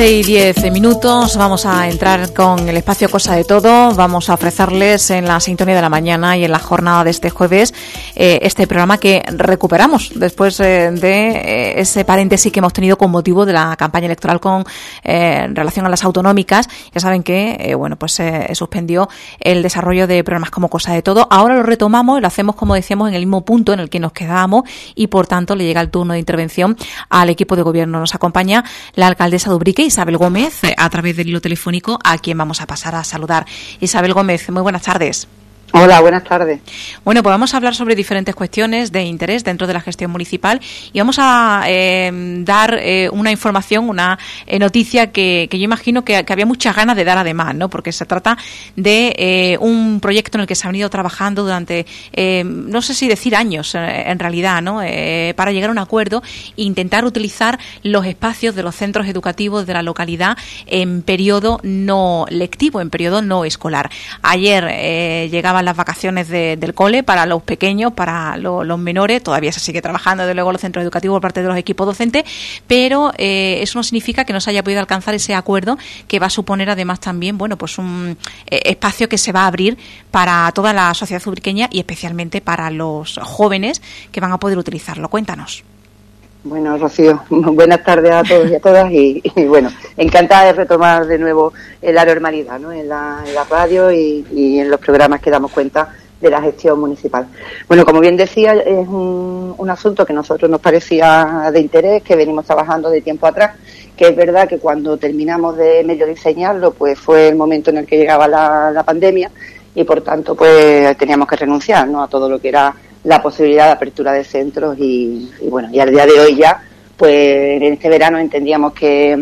11:10, vamos a entrar con el espacio Cosa de Todo. Vamos a ofrecerles en la sintonía de la mañana y en la jornada de este jueves este programa que recuperamos después de ese paréntesis que hemos tenido con motivo de la campaña electoral con relación a las autonómicas. Ya saben que se suspendió el desarrollo de programas como Cosa de Todo. Ahora lo retomamos y lo hacemos, como decíamos, en el mismo punto en el que nos quedábamos, y por tanto le llega el turno de intervención al equipo de gobierno. Nos acompaña la alcaldesa de Ubrique, Isabel Gómez, a través del hilo telefónico, a quien vamos a pasar a saludar. Isabel Gómez, muy buenas tardes. Hola, buenas tardes. Bueno, pues vamos a hablar sobre diferentes cuestiones de interés dentro de la gestión municipal y vamos a dar una información, una noticia que yo imagino que había muchas ganas de dar además, ¿no? Porque se trata de un proyecto en el que se ha venido trabajando durante, no sé si decir años en realidad, ¿no? Para llegar a un acuerdo e intentar utilizar los espacios de los centros educativos de la localidad en periodo no lectivo, en periodo no escolar. Ayer llegaban las vacaciones del cole para los pequeños, para los menores. Todavía se sigue trabajando desde luego los centros educativos por parte de los equipos docentes, pero eso no significa que no se haya podido alcanzar ese acuerdo, que va a suponer además también un espacio que se va a abrir para toda la sociedad ubriqueña y especialmente para los jóvenes que van a poder utilizarlo. Cuéntanos. Bueno, Rocío, buenas tardes a todos y a todas y encantada de retomar de nuevo la normalidad, ¿no? En la radio y en los programas que damos cuenta de la gestión municipal. Bueno, como bien decía, es un asunto que a nosotros nos parecía de interés, que venimos trabajando de tiempo atrás, que es verdad que cuando terminamos de medio diseñarlo, pues fue el momento en el que llegaba la pandemia y por tanto pues teníamos que renunciar, ¿no? A todo lo que era la posibilidad de apertura de centros y al día de hoy ya, pues en este verano entendíamos que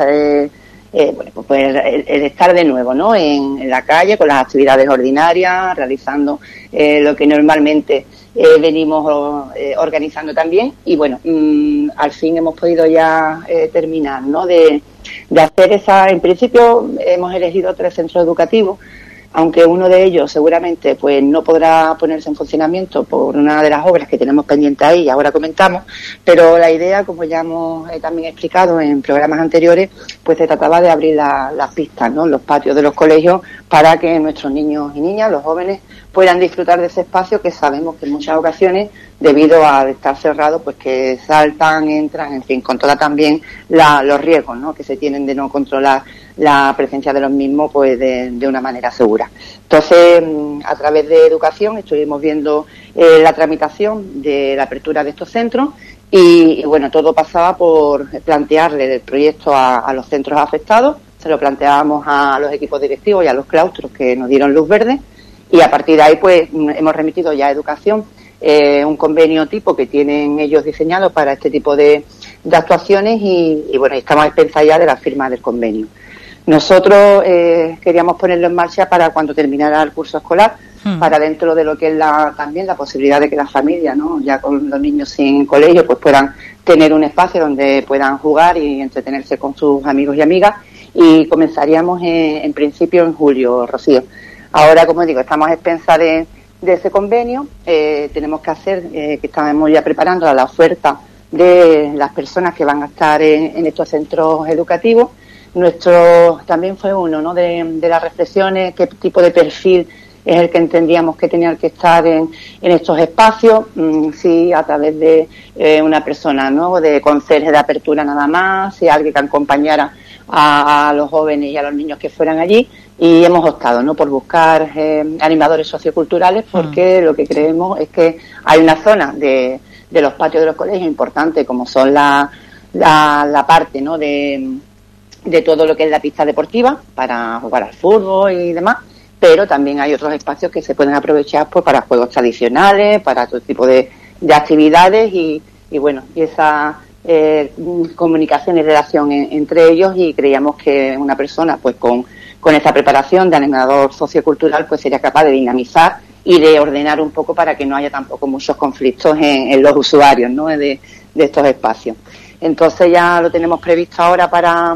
el estar de nuevo, ¿no? En la calle con las actividades ordinarias, realizando lo que normalmente venimos organizando también y al fin hemos podido ya terminar, ¿no? De hacer en principio hemos elegido 3 centros educativos, aunque uno de ellos seguramente pues no podrá ponerse en funcionamiento por una de las obras que tenemos pendiente ahí y ahora comentamos, pero la idea, como ya hemos también explicado en programas anteriores, pues se trataba de abrir las pistas, ¿no? Los patios de los colegios para que nuestros niños y niñas, los jóvenes, puedan disfrutar de ese espacio que sabemos que en muchas ocasiones, debido a estar cerrado, pues que saltan, entran, en fin, con toda también los riesgos, ¿no? Que se tienen de no controlar la presencia de los mismos pues de una manera segura. Entonces, a través de educación estuvimos viendo la tramitación de la apertura de estos centros y todo pasaba por plantearle el proyecto a los centros afectados, se lo planteábamos a los equipos directivos y a los claustros que nos dieron luz verde y a partir de ahí pues hemos remitido ya a educación un convenio tipo que tienen ellos diseñado para este tipo de actuaciones y estamos a expensas ya de la firma del convenio. Nosotros queríamos ponerlo en marcha para cuando terminara el curso escolar, para dentro de lo que es también la posibilidad de que las familias, ¿no? Ya con los niños sin colegio, pues puedan tener un espacio donde puedan jugar y entretenerse con sus amigos y amigas y comenzaríamos en principio en julio, Rocío. Ahora, como digo, estamos a expensas de ese convenio, tenemos que hacer, que estamos ya preparando la oferta de las personas que van a estar en estos centros educativos. Nuestro también fue uno, ¿no? de las reflexiones, qué tipo de perfil es el que entendíamos que tenía que estar en estos espacios, si a través de una persona, ¿no? De conserje de apertura nada más, si alguien que acompañara a los jóvenes y a los niños que fueran allí, y hemos optado, ¿no? Por buscar animadores socioculturales, porque lo que creemos es que hay una zona de los patios de los colegios importante, como son la parte, ¿no? de todo lo que es la pista deportiva para jugar al fútbol y demás, pero también hay otros espacios que se pueden aprovechar pues para juegos tradicionales, para todo tipo de actividades y esa comunicación y relación entre ellos, y creíamos que una persona pues con esa preparación de animador sociocultural pues sería capaz de dinamizar y de ordenar un poco para que no haya tampoco muchos conflictos en los usuarios, ¿no? de estos espacios. Entonces ya lo tenemos previsto ahora para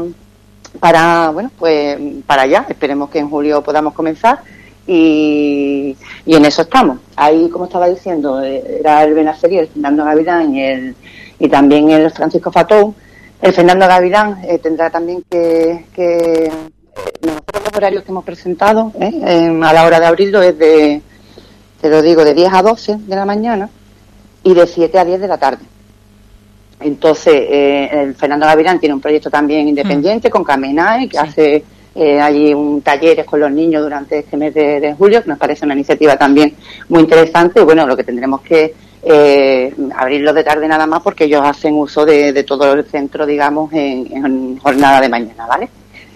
allá, esperemos que en julio podamos comenzar y en eso estamos. Ahí, como estaba diciendo, era el Benacerí, el Fernando Gavilán y también el Francisco Fatón, El Fernando Gavilán tendrá también que nosotros los horarios que hemos presentado a la hora de abrirlo es te lo digo, de 10 a 12 de la mañana y de 7 a 10 de la tarde. Entonces, el Fernando Gavilán tiene un proyecto también independiente con Camenae, que hace allí talleres con los niños durante este mes de julio, que nos parece una iniciativa también muy interesante. Y bueno, lo que tendremos que abrirlo de tarde nada más, porque ellos hacen uso de todo el centro, digamos, en jornada de mañana, ¿vale?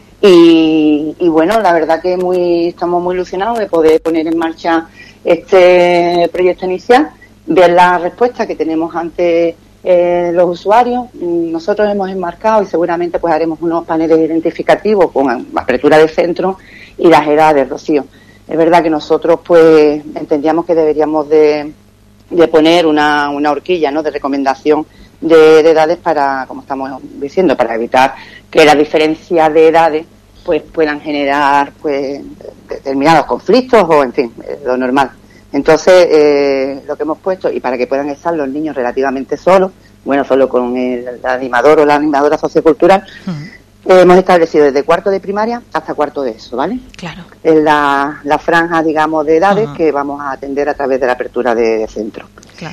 Y bueno, la verdad que estamos muy ilusionados de poder poner en marcha este proyecto inicial, ver la respuesta que tenemos ante los usuarios. Nosotros hemos enmarcado y seguramente pues haremos unos paneles identificativos con apertura de centro y las edades, Rocío. Es verdad que nosotros pues entendíamos que deberíamos de poner una horquilla, ¿no?, de recomendación de edades para, como estamos diciendo, para evitar que las diferencias de edades pues puedan generar pues determinados conflictos o, en fin, lo normal. Entonces, lo que hemos puesto, y para que puedan estar los niños relativamente solos, bueno, solo con el animador o la animadora sociocultural, hemos establecido desde cuarto de primaria hasta cuarto de ESO, ¿vale? Claro. En la franja, digamos, de edades que vamos a atender a través de la apertura de centro. Claro.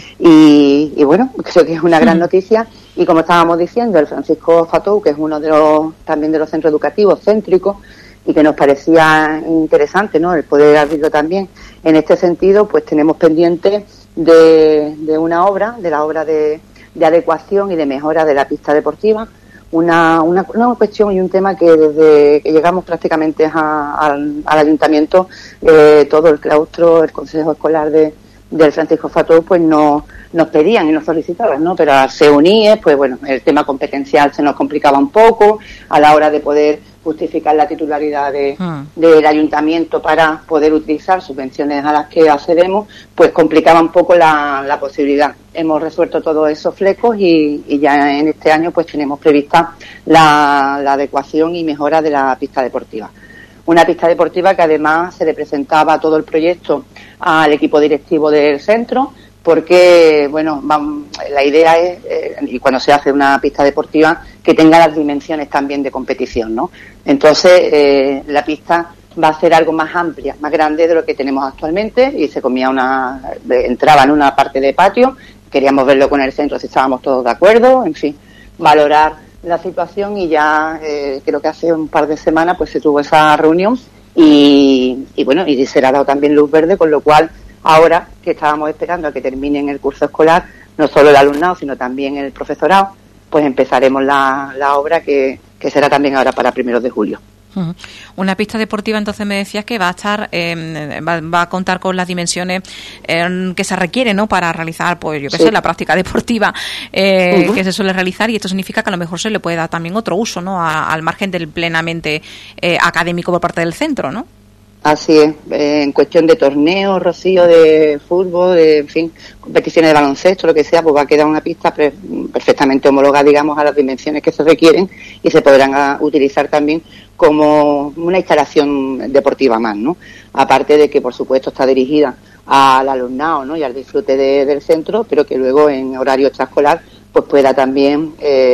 Y bueno, creo que es una gran noticia. Y como estábamos diciendo, el Francisco Fatou, que es uno también de los centros educativos céntricos, y que nos parecía interesante, ¿no?, el poder abrirlo también. En este sentido, pues tenemos pendiente de la obra de adecuación y de mejora de la pista deportiva, una cuestión y un tema que desde que llegamos prácticamente al ayuntamiento, todo el claustro, el consejo escolar del Francisco Fatou, pues nos pedían y nos solicitaban, ¿no? Pero al ser UNIES, pues bueno, el tema competencial se nos complicaba un poco a la hora de poder justificar la titularidad del ayuntamiento para poder utilizar subvenciones a las que accedemos, pues complicaba un poco la posibilidad. Hemos resuelto todos esos flecos y ya en este año pues tenemos prevista la adecuación y mejora de la pista deportiva. Una pista deportiva que además se le presentaba todo el proyecto al equipo directivo del centro, porque, bueno, la idea es, y cuando se hace una pista deportiva, que tenga las dimensiones también de competición, ¿no? Entonces, la pista va a ser algo más amplia, más grande de lo que tenemos actualmente, y entraba en una parte de patio. Queríamos verlo con el centro si estábamos todos de acuerdo, en fin, valorar la situación, y ya creo que hace un par de semanas pues se tuvo esa reunión y bueno, y se le ha dado también luz verde, con lo cual ahora que estábamos esperando a que terminen el curso escolar, no solo el alumnado sino también el profesorado, pues empezaremos la obra que será también ahora para 1 de julio. Una pista deportiva, entonces me decías que va a estar, va a contar con las dimensiones que se requieren, ¿no?, para realizar, pues yo qué sé, la práctica deportiva que se suele realizar, y esto significa que a lo mejor se le puede dar también otro uso, ¿no?, al margen del plenamente académico por parte del centro, ¿no? Así es, en cuestión de torneos, Rocío, de fútbol, en fin, competiciones de baloncesto, lo que sea, pues va a quedar una pista perfectamente homologada, digamos, a las dimensiones que se requieren, y se podrán utilizar también como una instalación deportiva más, ¿no? Aparte de que, por supuesto, está dirigida al alumnado, ¿no?, y al disfrute del centro, pero que luego en horario extraescolar pues pueda también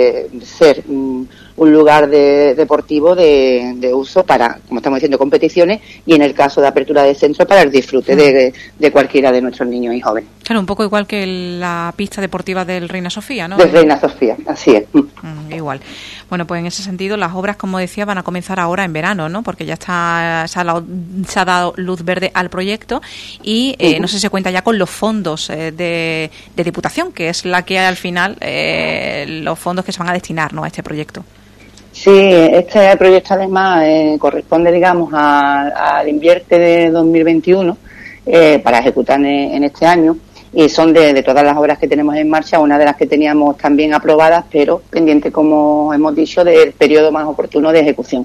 ser un lugar deportivo de uso para, como estamos diciendo, competiciones, y en el caso de apertura de centro para el disfrute de cualquiera de nuestros niños y jóvenes. Claro, un poco igual que la pista deportiva del Reina Sofía, ¿no? Del Reina Sofía, así es. Igual. Bueno, pues en ese sentido las obras, como decía, van a comenzar ahora en verano, ¿no? Porque ya se ha dado luz verde al proyecto y no sé si se cuenta ya con los fondos de Diputación, que es la que al final los fondos que se van a destinar, ¿no?, a este proyecto. Sí, este proyecto además corresponde, digamos, al Invierte de 2021 para ejecutar en este año, y son de todas las obras que tenemos en marcha, una de las que teníamos también aprobadas, pero pendiente, como hemos dicho, del periodo más oportuno de ejecución.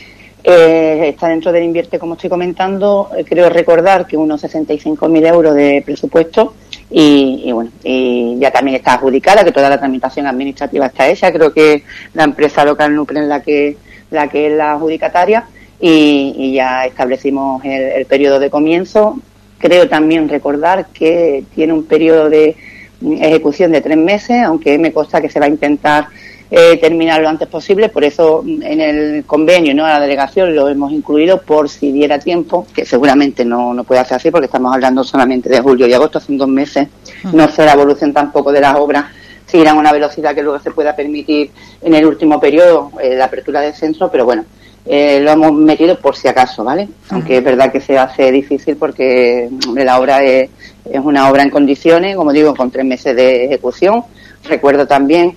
Está dentro del Invierte, como estoy comentando, creo recordar que unos 65.000 euros de presupuesto, y bueno, y ya también está adjudicada, que toda la tramitación administrativa está hecha. Creo que la empresa local Nuple es la que es la adjudicataria, y ya establecimos el periodo de comienzo. Creo también recordar que tiene un periodo de ejecución de 3 meses, aunque me consta que se va a intentar terminar lo antes posible. Por eso en el convenio, ¿no?, a la delegación lo hemos incluido por si diera tiempo, que seguramente no puede hacer así porque estamos hablando solamente de julio y agosto, hace 2 meses. No sé la evolución tampoco de las obras, si irán a una velocidad que luego se pueda permitir en el último periodo la apertura del centro, pero bueno, lo hemos metido por si acaso, ¿vale? Aunque es verdad que se hace difícil porque la obra es una obra en condiciones, como digo, con 3 meses de ejecución. Recuerdo también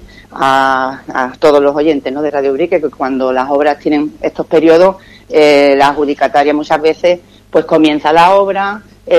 a todos los oyentes, ¿no?, de Radio Ubrique, que cuando las obras tienen estos periodos, la adjudicataria muchas veces pues comienza la obra,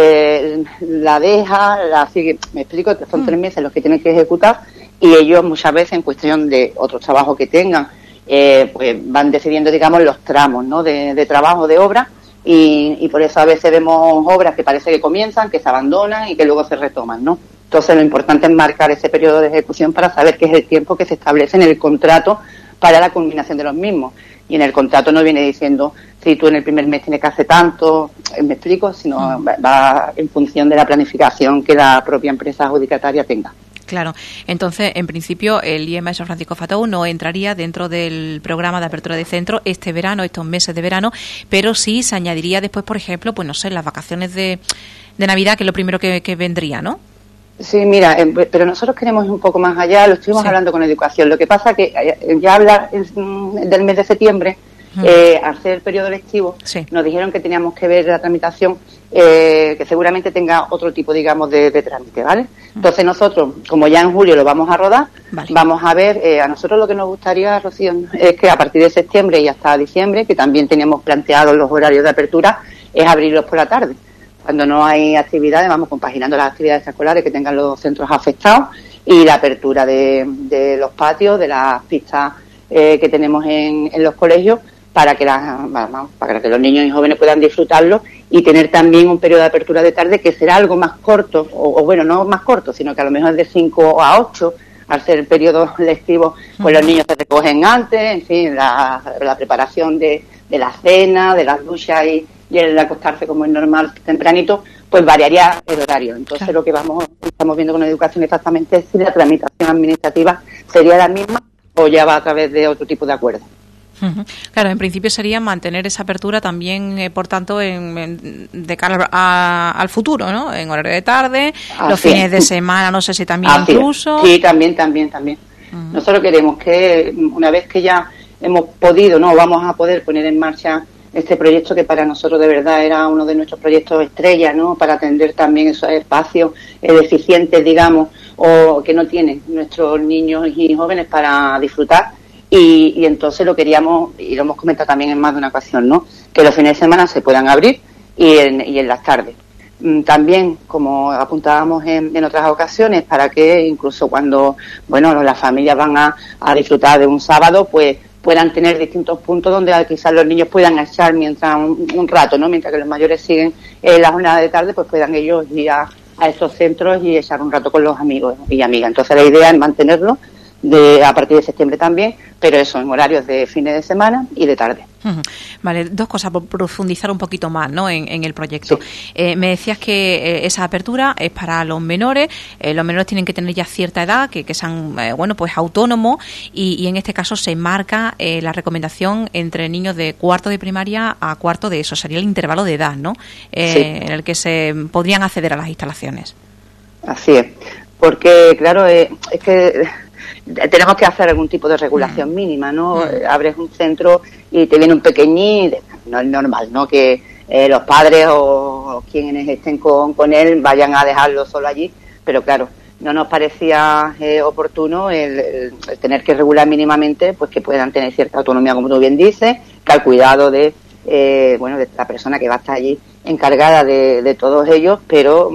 la deja, la sigue. Me explico, son 3 meses los que tienen que ejecutar y ellos muchas veces, en cuestión de otros trabajos que tengan, pues van decidiendo, digamos, los tramos, ¿no?, de trabajo, de obra, y por eso a veces vemos obras que parece que comienzan, que se abandonan y que luego se retoman, ¿no? Entonces lo importante es marcar ese periodo de ejecución para saber qué es el tiempo que se establece en el contrato para la culminación de los mismos. Y en el contrato no viene diciendo si tú en el primer mes tienes que hacer tanto, me explico, sino va en función de la planificación que la propia empresa adjudicataria tenga. Claro, entonces, en principio, el IEM San Francisco Fatou no entraría dentro del programa de apertura de centro este verano, estos meses de verano, pero sí se añadiría después, por ejemplo, pues no sé, las vacaciones de Navidad, que es lo primero que vendría, ¿no? Sí, mira, pero nosotros queremos ir un poco más allá, lo estuvimos hablando con Educación. Lo que pasa que ya hablar del mes de septiembre, al ser el periodo lectivo, nos dijeron que teníamos que ver la tramitación, que seguramente tenga otro tipo, digamos, de trámite, ¿vale? Entonces nosotros, como ya en julio lo vamos a rodar, vamos a ver, a nosotros lo que nos gustaría, Rocío, es que a partir de septiembre y hasta diciembre, que también teníamos planteados los horarios de apertura, es abrirlos por la tarde. Cuando no hay actividades, vamos compaginando las actividades escolares que tengan los centros afectados y la apertura de los patios, de las pistas que tenemos en los colegios, para que los niños y jóvenes puedan disfrutarlo y tener también un periodo de apertura de tarde que será algo más corto, o bueno, no más corto, sino que a lo mejor es de 5 a 8, al ser el periodo lectivo, pues los niños se recogen antes, en fin, la preparación de la cena, de las duchas y el acostarse como es normal tempranito, pues variaría el horario. Entonces lo que estamos viendo con Educación exactamente es si la tramitación administrativa sería la misma o ya va a través de otro tipo de acuerdo. Claro, en principio sería mantener esa apertura también, por tanto, de cara al futuro, ¿no? En horario de tarde, los fines de semana, no sé si también incluso. Sí, también. Nosotros queremos que una vez que ya hemos podido, no vamos a poder poner en marcha este proyecto, que para nosotros de verdad era uno de nuestros proyectos estrella, ¿no?, para atender también esos espacios deficientes, digamos, o que no tienen nuestros niños y jóvenes para disfrutar. Y entonces lo queríamos, y lo hemos comentado también en más de una ocasión, ¿no?, que los fines de semana se puedan abrir y en las tardes. También, como apuntábamos en otras ocasiones, para que incluso cuando, bueno, las familias van a disfrutar de un sábado, pues puedan tener distintos puntos donde quizás los niños puedan echar mientras un rato, ¿no?, mientras que los mayores siguen la jornada de tarde, pues puedan ellos ir a estos centros y echar un rato con los amigos y amigas. Entonces la idea es mantenerlo a partir de septiembre también, pero eso en horarios de fines de semana y de tarde. Vale, 2 cosas por profundizar un poquito más, ¿no?, en el proyecto. Sí. Me decías que esa apertura es para los menores. Los menores tienen que tener ya cierta edad, que sean, pues autónomos, y en este caso se marca la recomendación entre niños de cuarto de primaria a cuarto de eso. Sería el intervalo de edad, ¿no?, en el que se podrían acceder a las instalaciones. Así es, porque claro, es que tenemos que hacer algún tipo de regulación mínima, ¿no? Abres un centro y te viene un pequeñín, no es normal, ¿no?, que los padres o quienes estén con él vayan a dejarlo solo allí, pero claro, no nos parecía oportuno el tener que regular mínimamente, pues que puedan tener cierta autonomía, como tú bien dices, que al cuidado de la persona que va a estar allí encargada de todos ellos, pero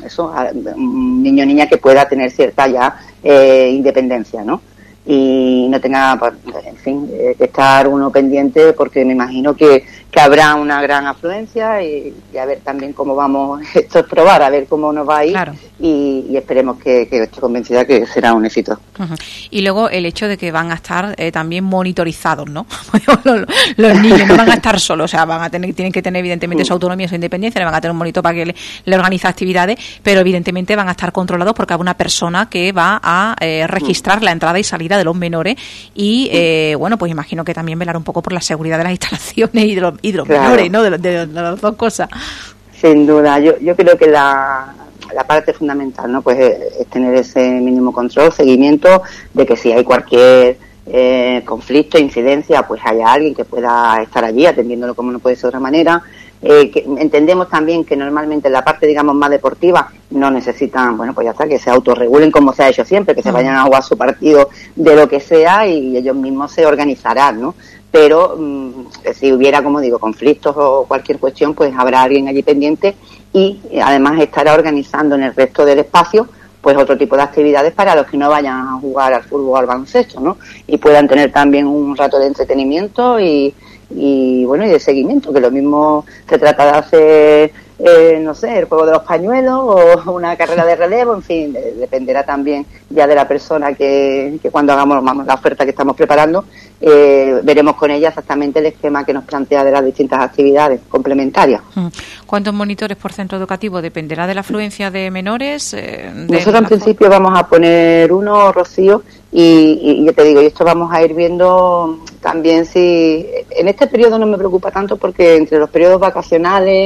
un niño o niña que pueda tener cierta ya independencia, ¿no? Y no tenga, en fin, que estar uno pendiente, porque me imagino que habrá una gran afluencia y a ver también cómo vamos, esto es probar, a ver cómo nos va a ir, claro. y esperemos que estoy convencida que será un éxito. Uh-huh. Y luego el hecho de que van a estar también monitorizados, ¿no? los niños no van a estar solos, o sea, tienen que tener evidentemente su autonomía, su independencia, le van a tener un monitor para que le organice actividades, pero evidentemente van a estar controlados porque hay una persona que va a registrar la entrada y salida de los menores y, bueno, pues imagino que también velar un poco por la seguridad de las instalaciones y de los claro. menores, ¿no? De las dos cosas. Sin duda, yo creo que la parte fundamental, ¿no? Pues es tener ese mínimo control, seguimiento de que si hay cualquier conflicto, incidencia, pues haya alguien que pueda estar allí atendiéndolo como no puede ser de otra manera. Que entendemos también que normalmente en la parte, digamos, más deportiva no necesitan, bueno, pues ya está, que se autorregulen como se ha hecho siempre, que se vayan a jugar su partido de lo que sea y ellos mismos se organizarán, ¿no? Pero si hubiera, como digo, conflictos o cualquier cuestión, pues habrá alguien allí pendiente y además estará organizando en el resto del espacio pues otro tipo de actividades para los que no vayan a jugar al fútbol o al baloncesto, ¿no? Y puedan tener también un rato de entretenimiento y bueno, y de seguimiento, que lo mismo se trata de hacer, no sé, el juego de los pañuelos o una carrera de relevo, en fin, dependerá también ya de la persona que cuando hagamos la oferta que estamos preparando, veremos con ella exactamente el esquema que nos plantea de las distintas actividades complementarias. ¿Cuántos monitores por centro educativo? ¿Dependerá de la afluencia de menores? Nosotros en principio vamos a poner uno, Rocío, y yo te digo, y esto vamos a ir viendo también si... En este periodo no me preocupa tanto porque entre los periodos vacacionales,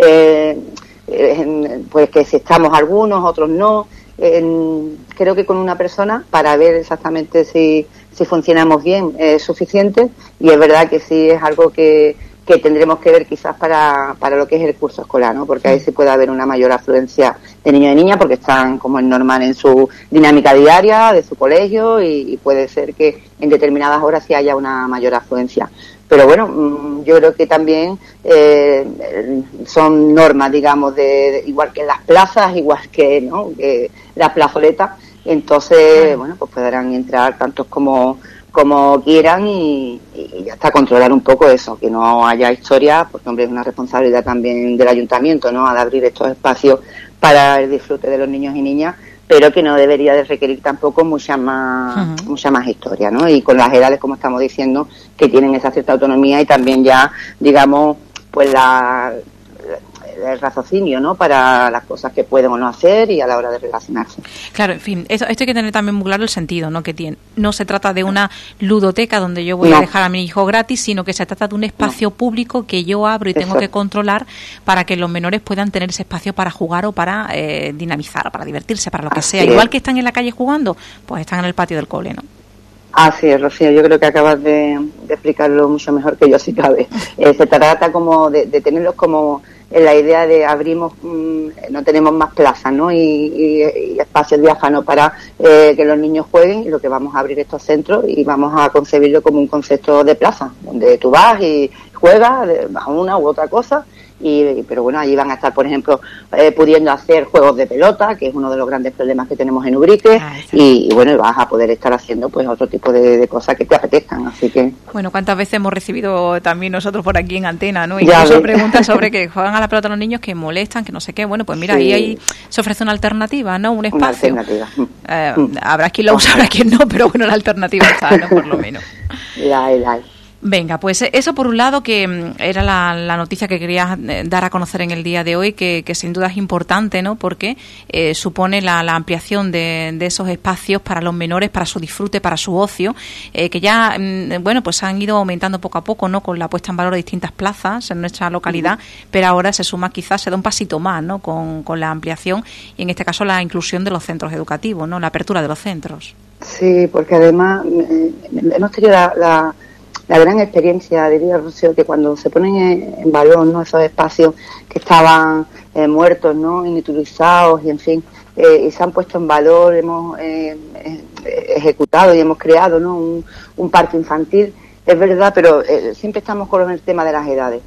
pues que si estamos algunos, otros no, creo que con una persona para ver exactamente si funcionamos bien es suficiente, y es verdad que sí es algo que tendremos que ver quizás para lo que es el curso escolar, ¿no? Porque ahí sí puede haber una mayor afluencia de niños y niñas porque están como es normal en su dinámica diaria de su colegio y puede ser que en determinadas horas sí haya una mayor afluencia. Pero bueno, yo creo que también son normas, digamos, de igual que en las plazas, igual que, ¿no?, que las plazoletas. Entonces, bueno, pues podrán entrar tantos como quieran y ya está, controlar un poco eso, que no haya historia, porque hombre es una responsabilidad también del ayuntamiento, ¿no?, al abrir estos espacios para el disfrute de los niños y niñas, pero que no debería de requerir tampoco mucha más historia, ¿no? Y con las edades, como estamos diciendo, que tienen esa cierta autonomía y también ya, digamos, pues el raciocinio, ¿no?, para las cosas que pueden o no hacer y a la hora de relacionarse. Claro, en fin, esto hay que tener también muy claro el sentido, ¿no?, que tiene. No se trata de una ludoteca donde yo voy a dejar a mi hijo gratis, sino que se trata de un espacio público que yo abro y tengo que controlar para que los menores puedan tener ese espacio para jugar o para dinamizar, para divertirse, para lo que sea. Igual que están en la calle jugando, pues están en el patio del cole, ¿no? Así es, Rocío, yo creo que acabas de explicarlo mucho mejor que yo, si cabe. Se trata como de tenerlos como en la idea de abrimos, no tenemos más plazas, ¿no?, y espacios diáfanos para que los niños jueguen, y lo que vamos a abrir estos centros y vamos a concebirlo como un concepto de plaza, donde tú vas y juegas a una u otra cosa. Pero bueno, allí van a estar, por ejemplo, pudiendo hacer juegos de pelota, que es uno de los grandes problemas que tenemos en Ubrique, y bueno, vas a poder estar haciendo pues otro tipo de cosas que te apetezcan, así que... Bueno, ¿cuántas veces hemos recibido también nosotros por aquí en antena, ¿no? Incluso preguntas sobre que juegan a la pelota los niños, que molestan, que no sé qué. Bueno, pues mira, ahí se ofrece una alternativa, ¿no? Un espacio. Una alternativa. Habrá quien la usa, habrá quien no, pero bueno, la alternativa está, ¿no?, por lo menos. La hay. Venga, pues eso por un lado, que era la noticia que quería dar a conocer en el día de hoy, que sin duda es importante, ¿no?, porque supone la ampliación de esos espacios para los menores, para su disfrute, para su ocio, que ya, bueno, pues han ido aumentando poco a poco, ¿no?, con la puesta en valor de distintas plazas en nuestra localidad, pero ahora se suma, quizás se da un pasito más, ¿no?, con la ampliación y en este caso la inclusión de los centros educativos, ¿no?, la apertura de los centros. Sí, porque además hemos tenido la gran experiencia, diría Rocío, que cuando se ponen en valor, ¿no?, esos espacios que estaban muertos, ¿no?, inutilizados y en fin, y se han puesto en valor, hemos ejecutado y hemos creado, ¿no?, un parque infantil, es verdad, pero siempre estamos con el tema de las edades.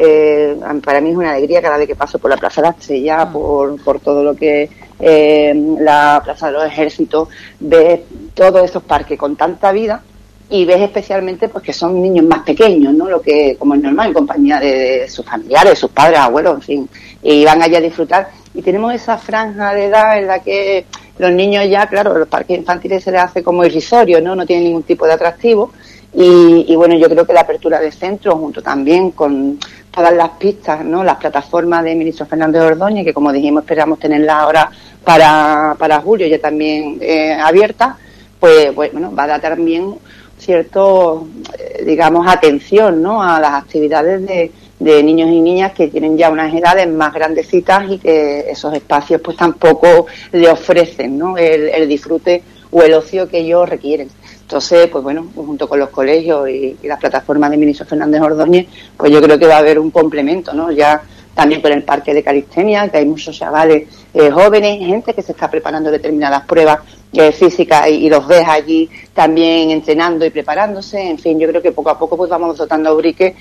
Para mí es una alegría cada vez que paso por la Plaza de la Estrella, por todo lo que la Plaza de los Ejércitos, ver todos esos parques con tanta vida, y ves especialmente pues que son niños más pequeños, ¿no? Lo que, como es normal, en compañía de sus familiares, sus padres, abuelos, en fin, y van allá a disfrutar. Y tenemos esa franja de edad en la que los niños ya, claro, los parques infantiles se les hace como irrisorio, ¿no? No tienen ningún tipo de atractivo. Y bueno, yo creo que la apertura de centros, junto también con todas las pistas, ¿no? Las plataformas de Ministro Fernández Ordóñez, que como dijimos esperamos tenerlas ahora para julio ya también abiertas, pues bueno, va a dar también cierto, digamos, atención, ¿no? A las actividades de niños y niñas que tienen ya unas edades más grandecitas y que esos espacios pues tampoco le ofrecen, ¿no? El disfrute o el ocio que ellos requieren. Entonces, pues bueno, junto con los colegios y las plataformas de Ministro Fernández Ordóñez, pues yo creo que va a haber un complemento, ¿no? Ya también con el parque de calistenia, que hay muchos chavales jóvenes, gente que se está preparando determinadas pruebas físicas y los ves allí también entrenando y preparándose. En fin, yo creo que poco a poco pues vamos dotando a Ubrique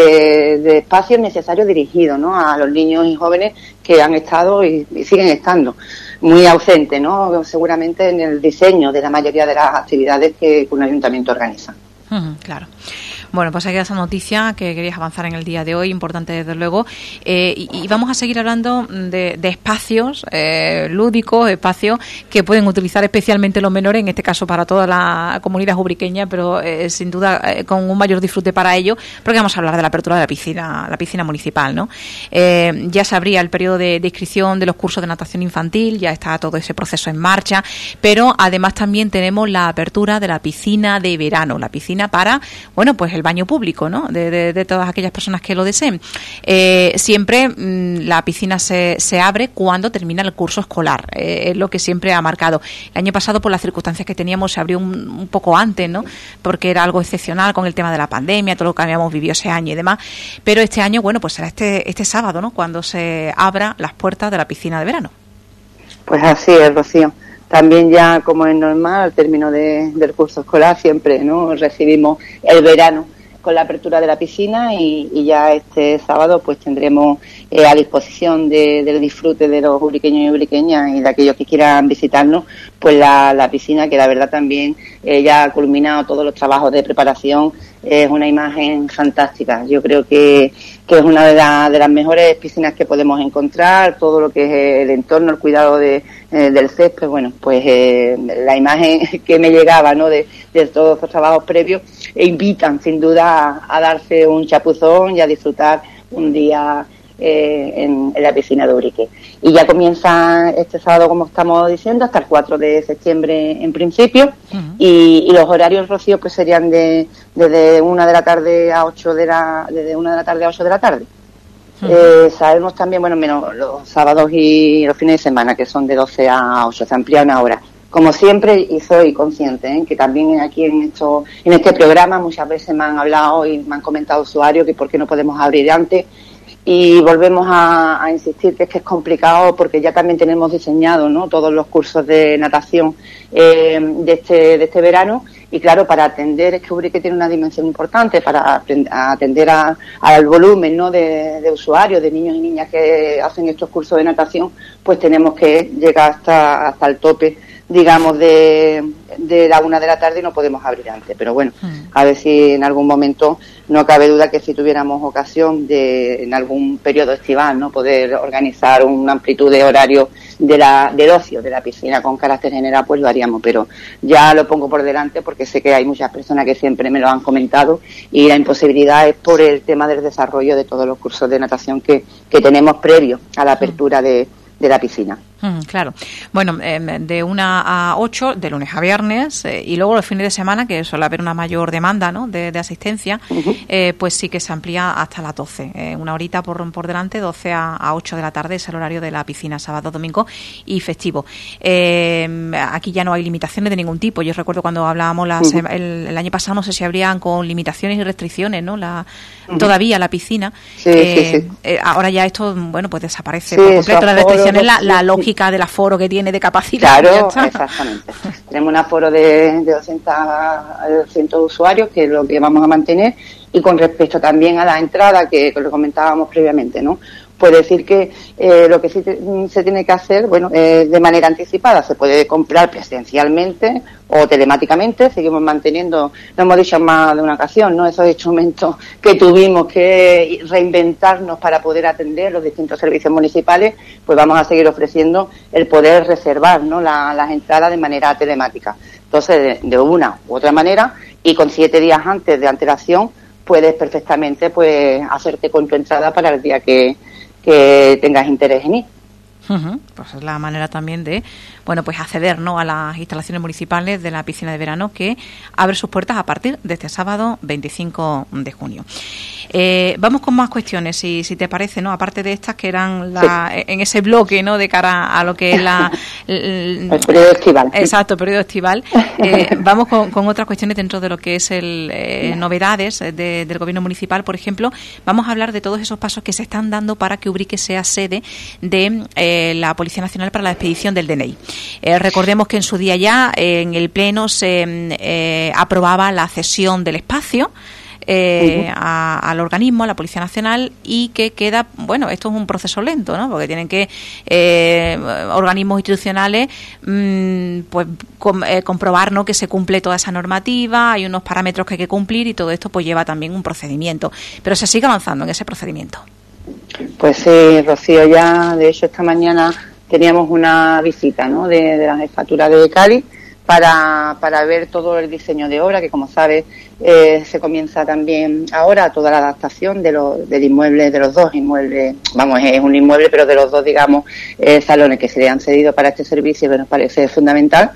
de espacios necesarios dirigidos, ¿no? A los niños y jóvenes que han estado y siguen estando muy ausentes, ¿no? Seguramente en el diseño de la mayoría de las actividades que un ayuntamiento organiza. Claro. Bueno, pues aquí esa noticia que querías avanzar en el día de hoy, importante desde luego, y vamos a seguir hablando de espacios lúdicos, espacios que pueden utilizar especialmente los menores, en este caso para toda la comunidad ubriqueña, pero sin duda con un mayor disfrute para ellos, porque vamos a hablar de la apertura de la piscina municipal, ¿no? Ya se abría el periodo de inscripción de los cursos de natación infantil, ya está todo ese proceso en marcha, pero además también tenemos la apertura de la piscina de verano, la piscina para, bueno, pues el baño público, ¿no? De todas aquellas personas que lo deseen. Siempre la piscina se abre cuando termina el curso escolar, es lo que siempre ha marcado. El año pasado, por las circunstancias que teníamos, se abrió un poco antes, ¿no? Porque era algo excepcional con el tema de la pandemia, todo lo que habíamos vivido ese año y demás. Pero este año, bueno, pues será este sábado, ¿no? Cuando se abra las puertas de la piscina de verano. Pues así es, Rocío. También ya, como es normal, al término del curso escolar siempre, ¿no? Recibimos el verano con la apertura de la piscina y ya este sábado pues tendremos a disposición del disfrute de los ubriqueños y ubriqueñas y de aquellos que quieran visitarnos, pues la piscina, que la verdad también ya ha culminado todos los trabajos de preparación. Es una imagen fantástica. Yo creo que es una de las mejores piscinas que podemos encontrar. Todo lo que es el entorno, el cuidado del césped, bueno, pues la imagen que me llegaba, ¿no? de todos los trabajos previos, invitan sin duda a darse un chapuzón y a disfrutar un día en la piscina de Ubrique. Y ya comienza este sábado, como estamos diciendo, hasta el 4 de septiembre en principio. Uh-huh. Y los horarios, Rocío, pues serían desde 1 de la tarde a 8 de la tarde. Uh-huh. Sabemos también, bueno, menos los sábados y los fines de semana, que son de 12 a 8, se amplía una hora. Como siempre, y soy consciente, que también aquí en este programa muchas veces me han hablado y me han comentado usuarios que por qué no podemos abrir antes. Y volvemos a insistir que es complicado porque ya también tenemos diseñado, ¿no? Todos los cursos de natación de este verano, y claro, para atender, es que Ubrique tiene una dimensión importante para atender al volumen, ¿no? de usuarios, de niños y niñas que hacen estos cursos de natación, pues tenemos que llegar hasta el tope, digamos, de la 1 de la tarde, y no podemos abrir antes. Pero bueno, a ver si en algún momento, no cabe duda que si tuviéramos ocasión en algún periodo estival, ¿no? Poder organizar una amplitud de horario del ocio de la piscina con carácter general, pues lo haríamos. Pero ya lo pongo por delante porque sé que hay muchas personas que siempre me lo han comentado, y la imposibilidad es por el tema del desarrollo de todos los cursos de natación que tenemos previo a la apertura de la piscina. Claro. Bueno, de 1 a 8, de lunes a viernes, y luego los fines de semana, que suele haber una mayor demanda, ¿no? de asistencia, uh-huh. Pues sí que se amplía hasta las 12. Una horita por delante, 12 a 8 de la tarde es el horario de la piscina, sábado, domingo y festivo. Aquí ya no hay limitaciones de ningún tipo. Yo recuerdo cuando hablábamos uh-huh. el año pasado, no sé si habrían con limitaciones y restricciones, ¿no? Uh-huh. Todavía la piscina. Sí. Ahora ya esto, bueno, pues desaparece por completo. Las restricciones, la lógica del aforo que tiene de capacidad. Claro, exactamente. Tenemos un aforo de 200 usuarios, que es lo que vamos a mantener, y con respecto también a la entrada, que lo comentábamos previamente, ¿no? pues decir que lo que sí se tiene que hacer, bueno, de manera anticipada. Se puede comprar presencialmente o telemáticamente. Seguimos manteniendo, lo hemos dicho en más de una ocasión, ¿no?, esos instrumentos que tuvimos que reinventarnos para poder atender los distintos servicios municipales. Pues vamos a seguir ofreciendo el poder reservar, ¿no?, las entradas de manera telemática. Entonces, de una u otra manera, y con 7 días antes de antelación, puedes perfectamente pues hacerte con tu entrada para el día que tengas interés en ir. Pues es la manera también de, bueno, pues acceder, ¿no?, a las instalaciones municipales de la piscina de verano, que abre sus puertas a partir de este sábado 25 de junio. Vamos con más cuestiones, si te parece, ¿no?, aparte de estas que eran en ese bloque, ¿no?, de cara a lo que es el periodo estival. Exacto, el periodo estival. Vamos con otras cuestiones dentro de lo que es novedades del gobierno municipal. Por ejemplo, vamos a hablar de todos esos pasos que se están dando para que Ubrique sea sede de la Policía Nacional para la expedición del DNI. Recordemos que en su día ya en el Pleno se aprobaba la cesión del espacio al organismo, a la Policía Nacional, y que queda, bueno, esto es un proceso lento, ¿no?, porque tienen que organismos institucionales pues comprobar, ¿no?, que se cumple toda esa normativa, hay unos parámetros que hay que cumplir, y todo esto pues lleva también un procedimiento, pero se sigue avanzando en ese procedimiento. Pues sí, Rocío, ya de hecho esta mañana teníamos una visita, ¿no?, de la jefatura de Cádiz para ver todo el diseño de obra, que como sabes se comienza también ahora toda la adaptación del inmueble, de los dos inmuebles, vamos, es un inmueble, pero de los dos, digamos, salones que se le han cedido para este servicio, que nos parece fundamental.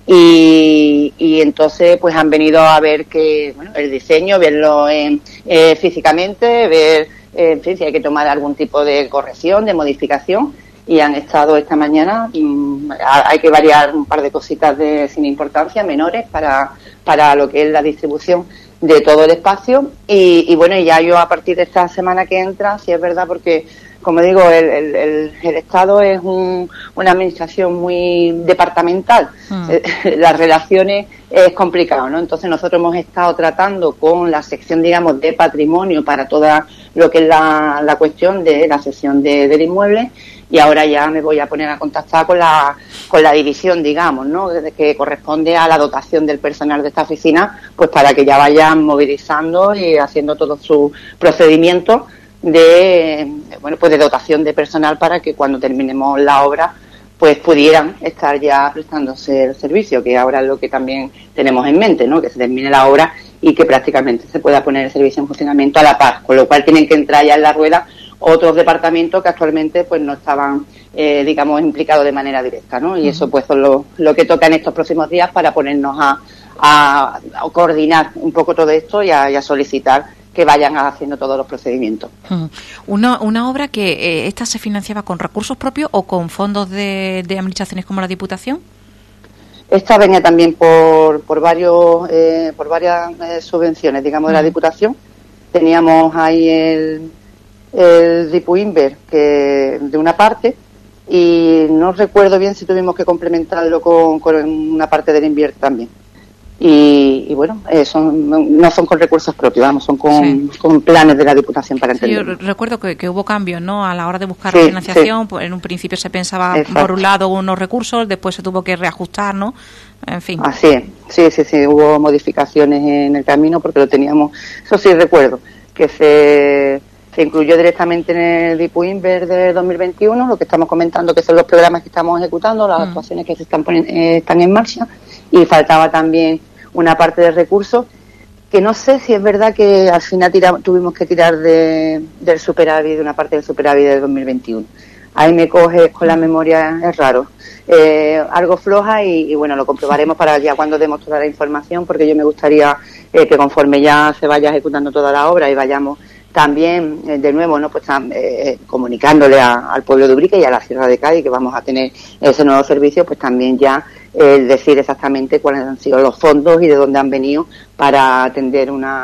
Y entonces pues han venido a ver que, bueno, el diseño, verlo físicamente, ver en fin, si hay que tomar algún tipo de corrección, de modificación, y han estado esta mañana. Hay que variar un par de cositas sin importancia, menores, para lo que es la distribución de todo el espacio. Y bueno, y ya yo a partir de esta semana que entra, sí es verdad, porque como digo, el Estado es una administración muy departamental. Las relaciones es complicado, ¿no? Entonces nosotros hemos estado tratando con la sección, digamos, de patrimonio para toda lo que es la cuestión de la cesión del inmueble, y ahora ya me voy a poner a contactar con la división, digamos, ¿no?, que corresponde a la dotación del personal de esta oficina, pues para que ya vayan movilizando y haciendo todos sus procedimientos de dotación de personal, para que cuando terminemos la obra pues pudieran estar ya prestándose el servicio, que ahora es lo que también tenemos en mente, ¿no?, que se termine la obra y que prácticamente se pueda poner el servicio en funcionamiento a la par, con lo cual tienen que entrar ya en la rueda otros departamentos que actualmente pues no estaban digamos implicados de manera directa, ¿no? Y eso pues es lo que toca en estos próximos días, para ponernos a coordinar un poco todo esto y a solicitar que vayan haciendo todos los procedimientos. Una obra que esta se financiaba con recursos propios o con fondos de administraciones como la Diputación. Esta venía también por varias subvenciones, digamos, de la Diputación. Teníamos ahí el Dipuinver, que de una parte, y no recuerdo bien si tuvimos que complementarlo con una parte del Invier también. Y bueno, no son con recursos propios, vamos, son con planes de la Diputación, para entender. Yo recuerdo que hubo cambios, ¿no?, a la hora de buscar la financiación. Pues en un principio se pensaba, por un lado, unos recursos, después se tuvo que reajustar, ¿no? En fin. Así es, sí, hubo modificaciones en el camino, porque lo teníamos, eso sí recuerdo, que se incluyó directamente en el Dipuinver de 2021, lo que estamos comentando, que son los programas que estamos ejecutando, las actuaciones que se están en marcha, y faltaba también una parte de recursos, que no sé si es verdad que al final tuvimos que tirar del superávit, de una parte del superávit de 2021. Ahí me coges con la memoria, es raro, algo floja, y bueno, lo comprobaremos para ya cuando demos toda la información, porque yo me gustaría que conforme ya se vaya ejecutando toda la obra y vayamos también de nuevo, ¿no?, pues comunicándole al pueblo de Ubrique y a la Sierra de Cádiz que vamos a tener ese nuevo servicio, pues también ya decir exactamente cuáles han sido los fondos y de dónde han venido para atender una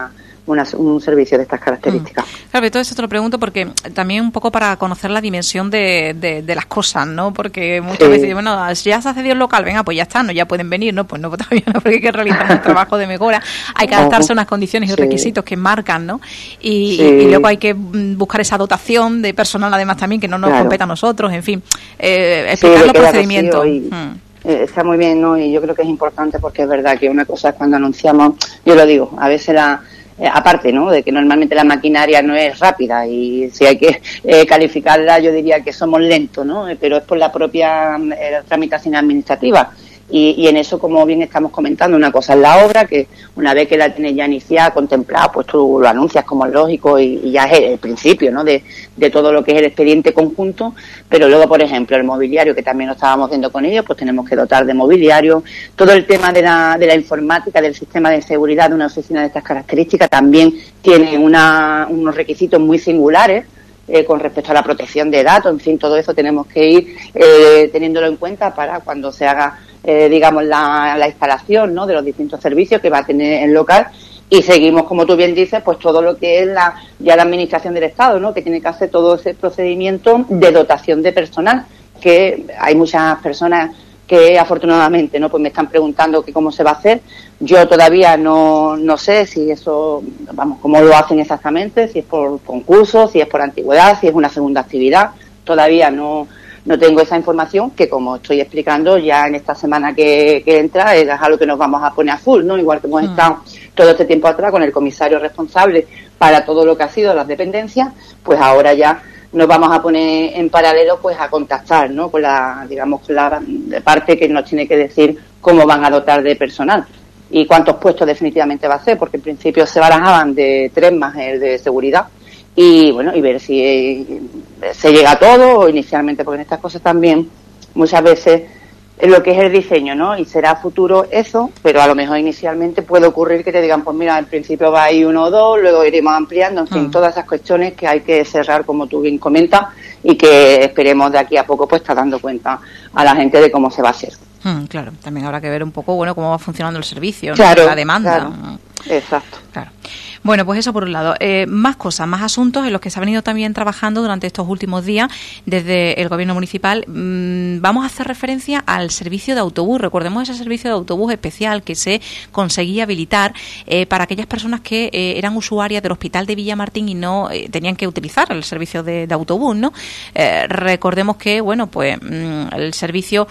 un servicio de estas características. Claro, y todo esto te lo pregunto porque también un poco para conocer la dimensión de las cosas, ¿no? Porque muchas veces, bueno, ya se ha cedido el local, venga, pues ya está, no, ya pueden venir, ¿no? Pues no, pues todavía no, porque hay que realizar un trabajo de mejora, hay que adaptarse a unas condiciones y requisitos que marcan, ¿no? Y luego hay que buscar esa dotación de personal, además también, que no nos compete a nosotros, en fin, explicar los procedimientos. Está muy bien, ¿no? Y yo creo que es importante porque es verdad que una cosa es cuando anunciamos, yo lo digo, a veces aparte, ¿no?, de que normalmente la maquinaria no es rápida y si hay que calificarla, yo diría que somos lentos, ¿no? Pero es por la propia tramitación administrativa. Y en eso, como bien estamos comentando, una cosa es la obra, que una vez que la tienes ya iniciada, contemplada, pues tú lo anuncias como es lógico y ya es el principio, ¿no?, de todo lo que es el expediente conjunto. Pero luego, por ejemplo, el mobiliario, que también lo estábamos viendo con ellos, pues tenemos que dotar de mobiliario. Todo el tema de la informática, del sistema de seguridad de una oficina de estas características también tiene unos requisitos muy singulares. Con respecto a la protección de datos, en fin, todo eso tenemos que ir teniéndolo en cuenta para cuando se haga, digamos, la instalación, ¿no?, de los distintos servicios que va a tener el local. Y seguimos, como tú bien dices, pues todo lo que es la administración del Estado, ¿no?, que tiene que hacer todo ese procedimiento de dotación de personal, que hay muchas personas que afortunadamente, ¿no?, pues me están preguntando que cómo se va a hacer. Yo todavía no sé si eso, vamos, cómo lo hacen exactamente, si es por concurso, si es por antigüedad, si es una segunda actividad. Todavía no tengo esa información, que como estoy explicando ya en esta semana que entra, es algo que nos vamos a poner a full, ¿no? Igual que hemos estado todo este tiempo atrás con el comisario responsable para todo lo que ha sido las dependencias, pues ahora ya nos vamos a poner en paralelo pues a contactar, ¿no?, con la parte que nos tiene que decir cómo van a dotar de personal y cuántos puestos definitivamente va a ser, porque en principio se barajaban de 3 más el de seguridad y bueno, y ver si se llega a todo inicialmente, porque en estas cosas también muchas veces lo que es el diseño, ¿no?, y será futuro eso, pero a lo mejor inicialmente puede ocurrir que te digan, pues mira, al principio va a ir 1 o 2, luego iremos ampliando, en fin, todas esas cuestiones que hay que cerrar, como tú bien comentas, y que esperemos de aquí a poco pues estar dando cuenta a la gente de cómo se va a hacer. Claro, también habrá que ver un poco, bueno, cómo va funcionando el servicio, ¿no?, claro, la demanda. Claro. Exacto. Claro. Bueno, pues eso por un lado. Más cosas, más asuntos en los que se ha venido también trabajando durante estos últimos días desde el Gobierno municipal. Vamos a hacer referencia al servicio de autobús. Recordemos ese servicio de autobús especial que se conseguía habilitar para aquellas personas que eran usuarias del Hospital de Villamartín y no tenían que utilizar el servicio de autobús, ¿no? Recordemos que, bueno, pues el servicio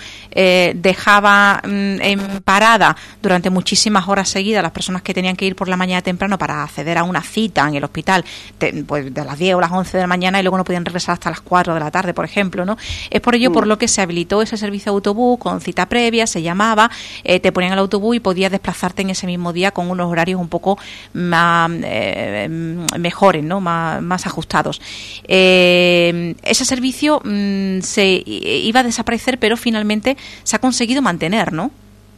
dejaba en parada durante muchísimas horas seguidas a las personas que tenían que ir por la mañana temprano para acceder a una cita en el hospital, pues de las 10 o las 11 de la mañana, y luego no podían regresar hasta las 4 de la tarde, por ejemplo, ¿no? Es por ello por lo que se habilitó ese servicio de autobús con cita previa, se llamaba, te ponían el autobús y podías desplazarte en ese mismo día con unos horarios un poco más mejores, ¿no?, más ajustados. Ese servicio se iba a desaparecer, pero finalmente se ha conseguido mantener, ¿no?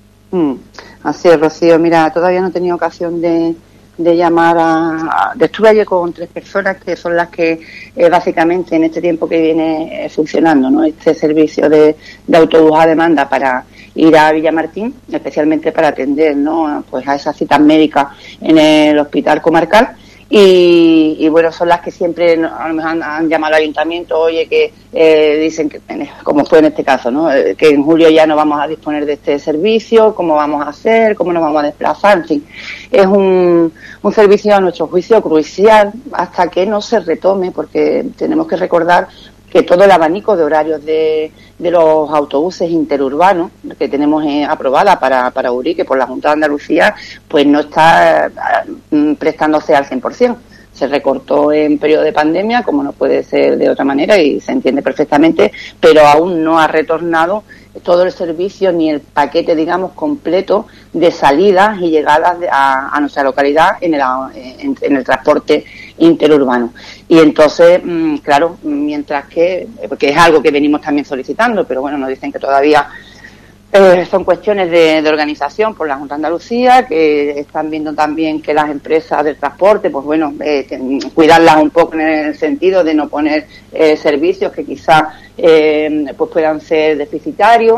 Así es, Rocío. Mira, todavía no he tenido ocasión de llamar estuve ayer con 3 personas que son las que básicamente en este tiempo que viene funcionando, ¿no?, este servicio de autobús a demanda para ir a Villamartín, especialmente para atender, ¿no?, pues a esas citas médicas en el hospital comarcal. Y bueno, son las que siempre a lo mejor han llamado al ayuntamiento, oye, que dicen que, como fue en este caso, ¿no?, que en julio ya no vamos a disponer de este servicio, cómo vamos a hacer, cómo nos vamos a desplazar, en fin. Es un servicio a nuestro juicio crucial hasta que no se retome, porque tenemos que recordar que todo el abanico de horarios de los autobuses interurbanos que tenemos aprobada para Urique por la Junta de Andalucía, pues no está prestándose al 100%. Se recortó en periodo de pandemia, como no puede ser de otra manera, y se entiende perfectamente, pero aún no ha retornado todo el servicio ni el paquete, digamos, completo de salidas y llegadas a nuestra localidad en el transporte interurbano. Y entonces, claro, mientras que, porque es algo que venimos también solicitando, pero bueno, nos dicen que todavía son cuestiones de organización por la Junta de Andalucía, que están viendo también que las empresas del transporte, pues bueno, cuidarlas un poco en el sentido de no poner servicios que quizás pues puedan ser deficitarios.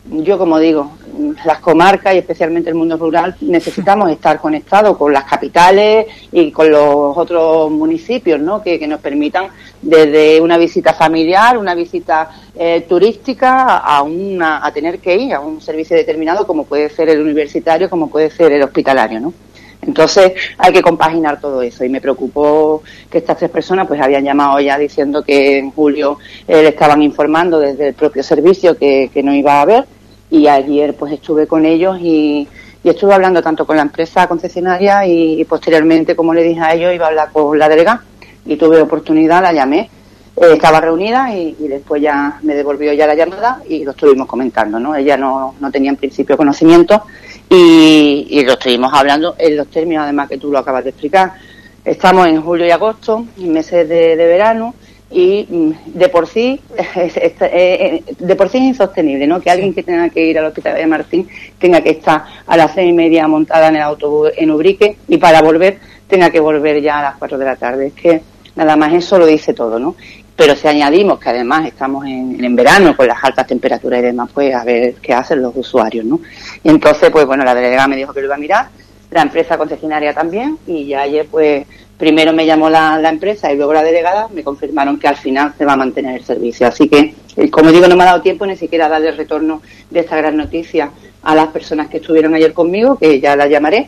yo, como digo, las comarcas y especialmente el mundo rural necesitamos estar conectados con las capitales y con los otros municipios, ¿no? Que nos permitan desde una visita familiar, una visita turística, a tener que ir a un servicio determinado, como puede ser el universitario, como puede ser el hospitalario, ¿no? Entonces hay que compaginar todo eso, y me preocupó que estas 3 personas pues habían llamado ya diciendo que en julio le estaban informando desde el propio servicio que no iba a haber, y ayer pues estuve con ellos y estuve hablando tanto con la empresa concesionaria y posteriormente, como le dije a ellos, iba a hablar con la delegada, y tuve oportunidad, la llamé, estaba reunida y después ya me devolvió ya la llamada y lo estuvimos comentando, ¿no? Ella no tenía en principio conocimiento. Y lo estuvimos hablando en los términos, además, que tú lo acabas de explicar. Estamos en julio y agosto, meses de verano, y de por sí es insostenible, ¿no? Que alguien que tenga que ir al Hospital de Martín tenga que estar a las 6:30 montada en el autobús en Ubrique, y para volver tenga que volver ya a las 4 de la tarde. Es que nada más eso lo dice todo, ¿no? Pero si añadimos que además estamos en verano con las altas temperaturas y demás, pues a ver qué hacen los usuarios, ¿no? Y entonces, pues bueno, la delegada me dijo que lo iba a mirar, la empresa concesionaria también, y ya ayer, pues primero me llamó la empresa y luego la delegada, me confirmaron que al final se va a mantener el servicio. Así que, como digo, no me ha dado tiempo ni siquiera a darle retorno de esta gran noticia a las personas que estuvieron ayer conmigo, que ya las llamaré.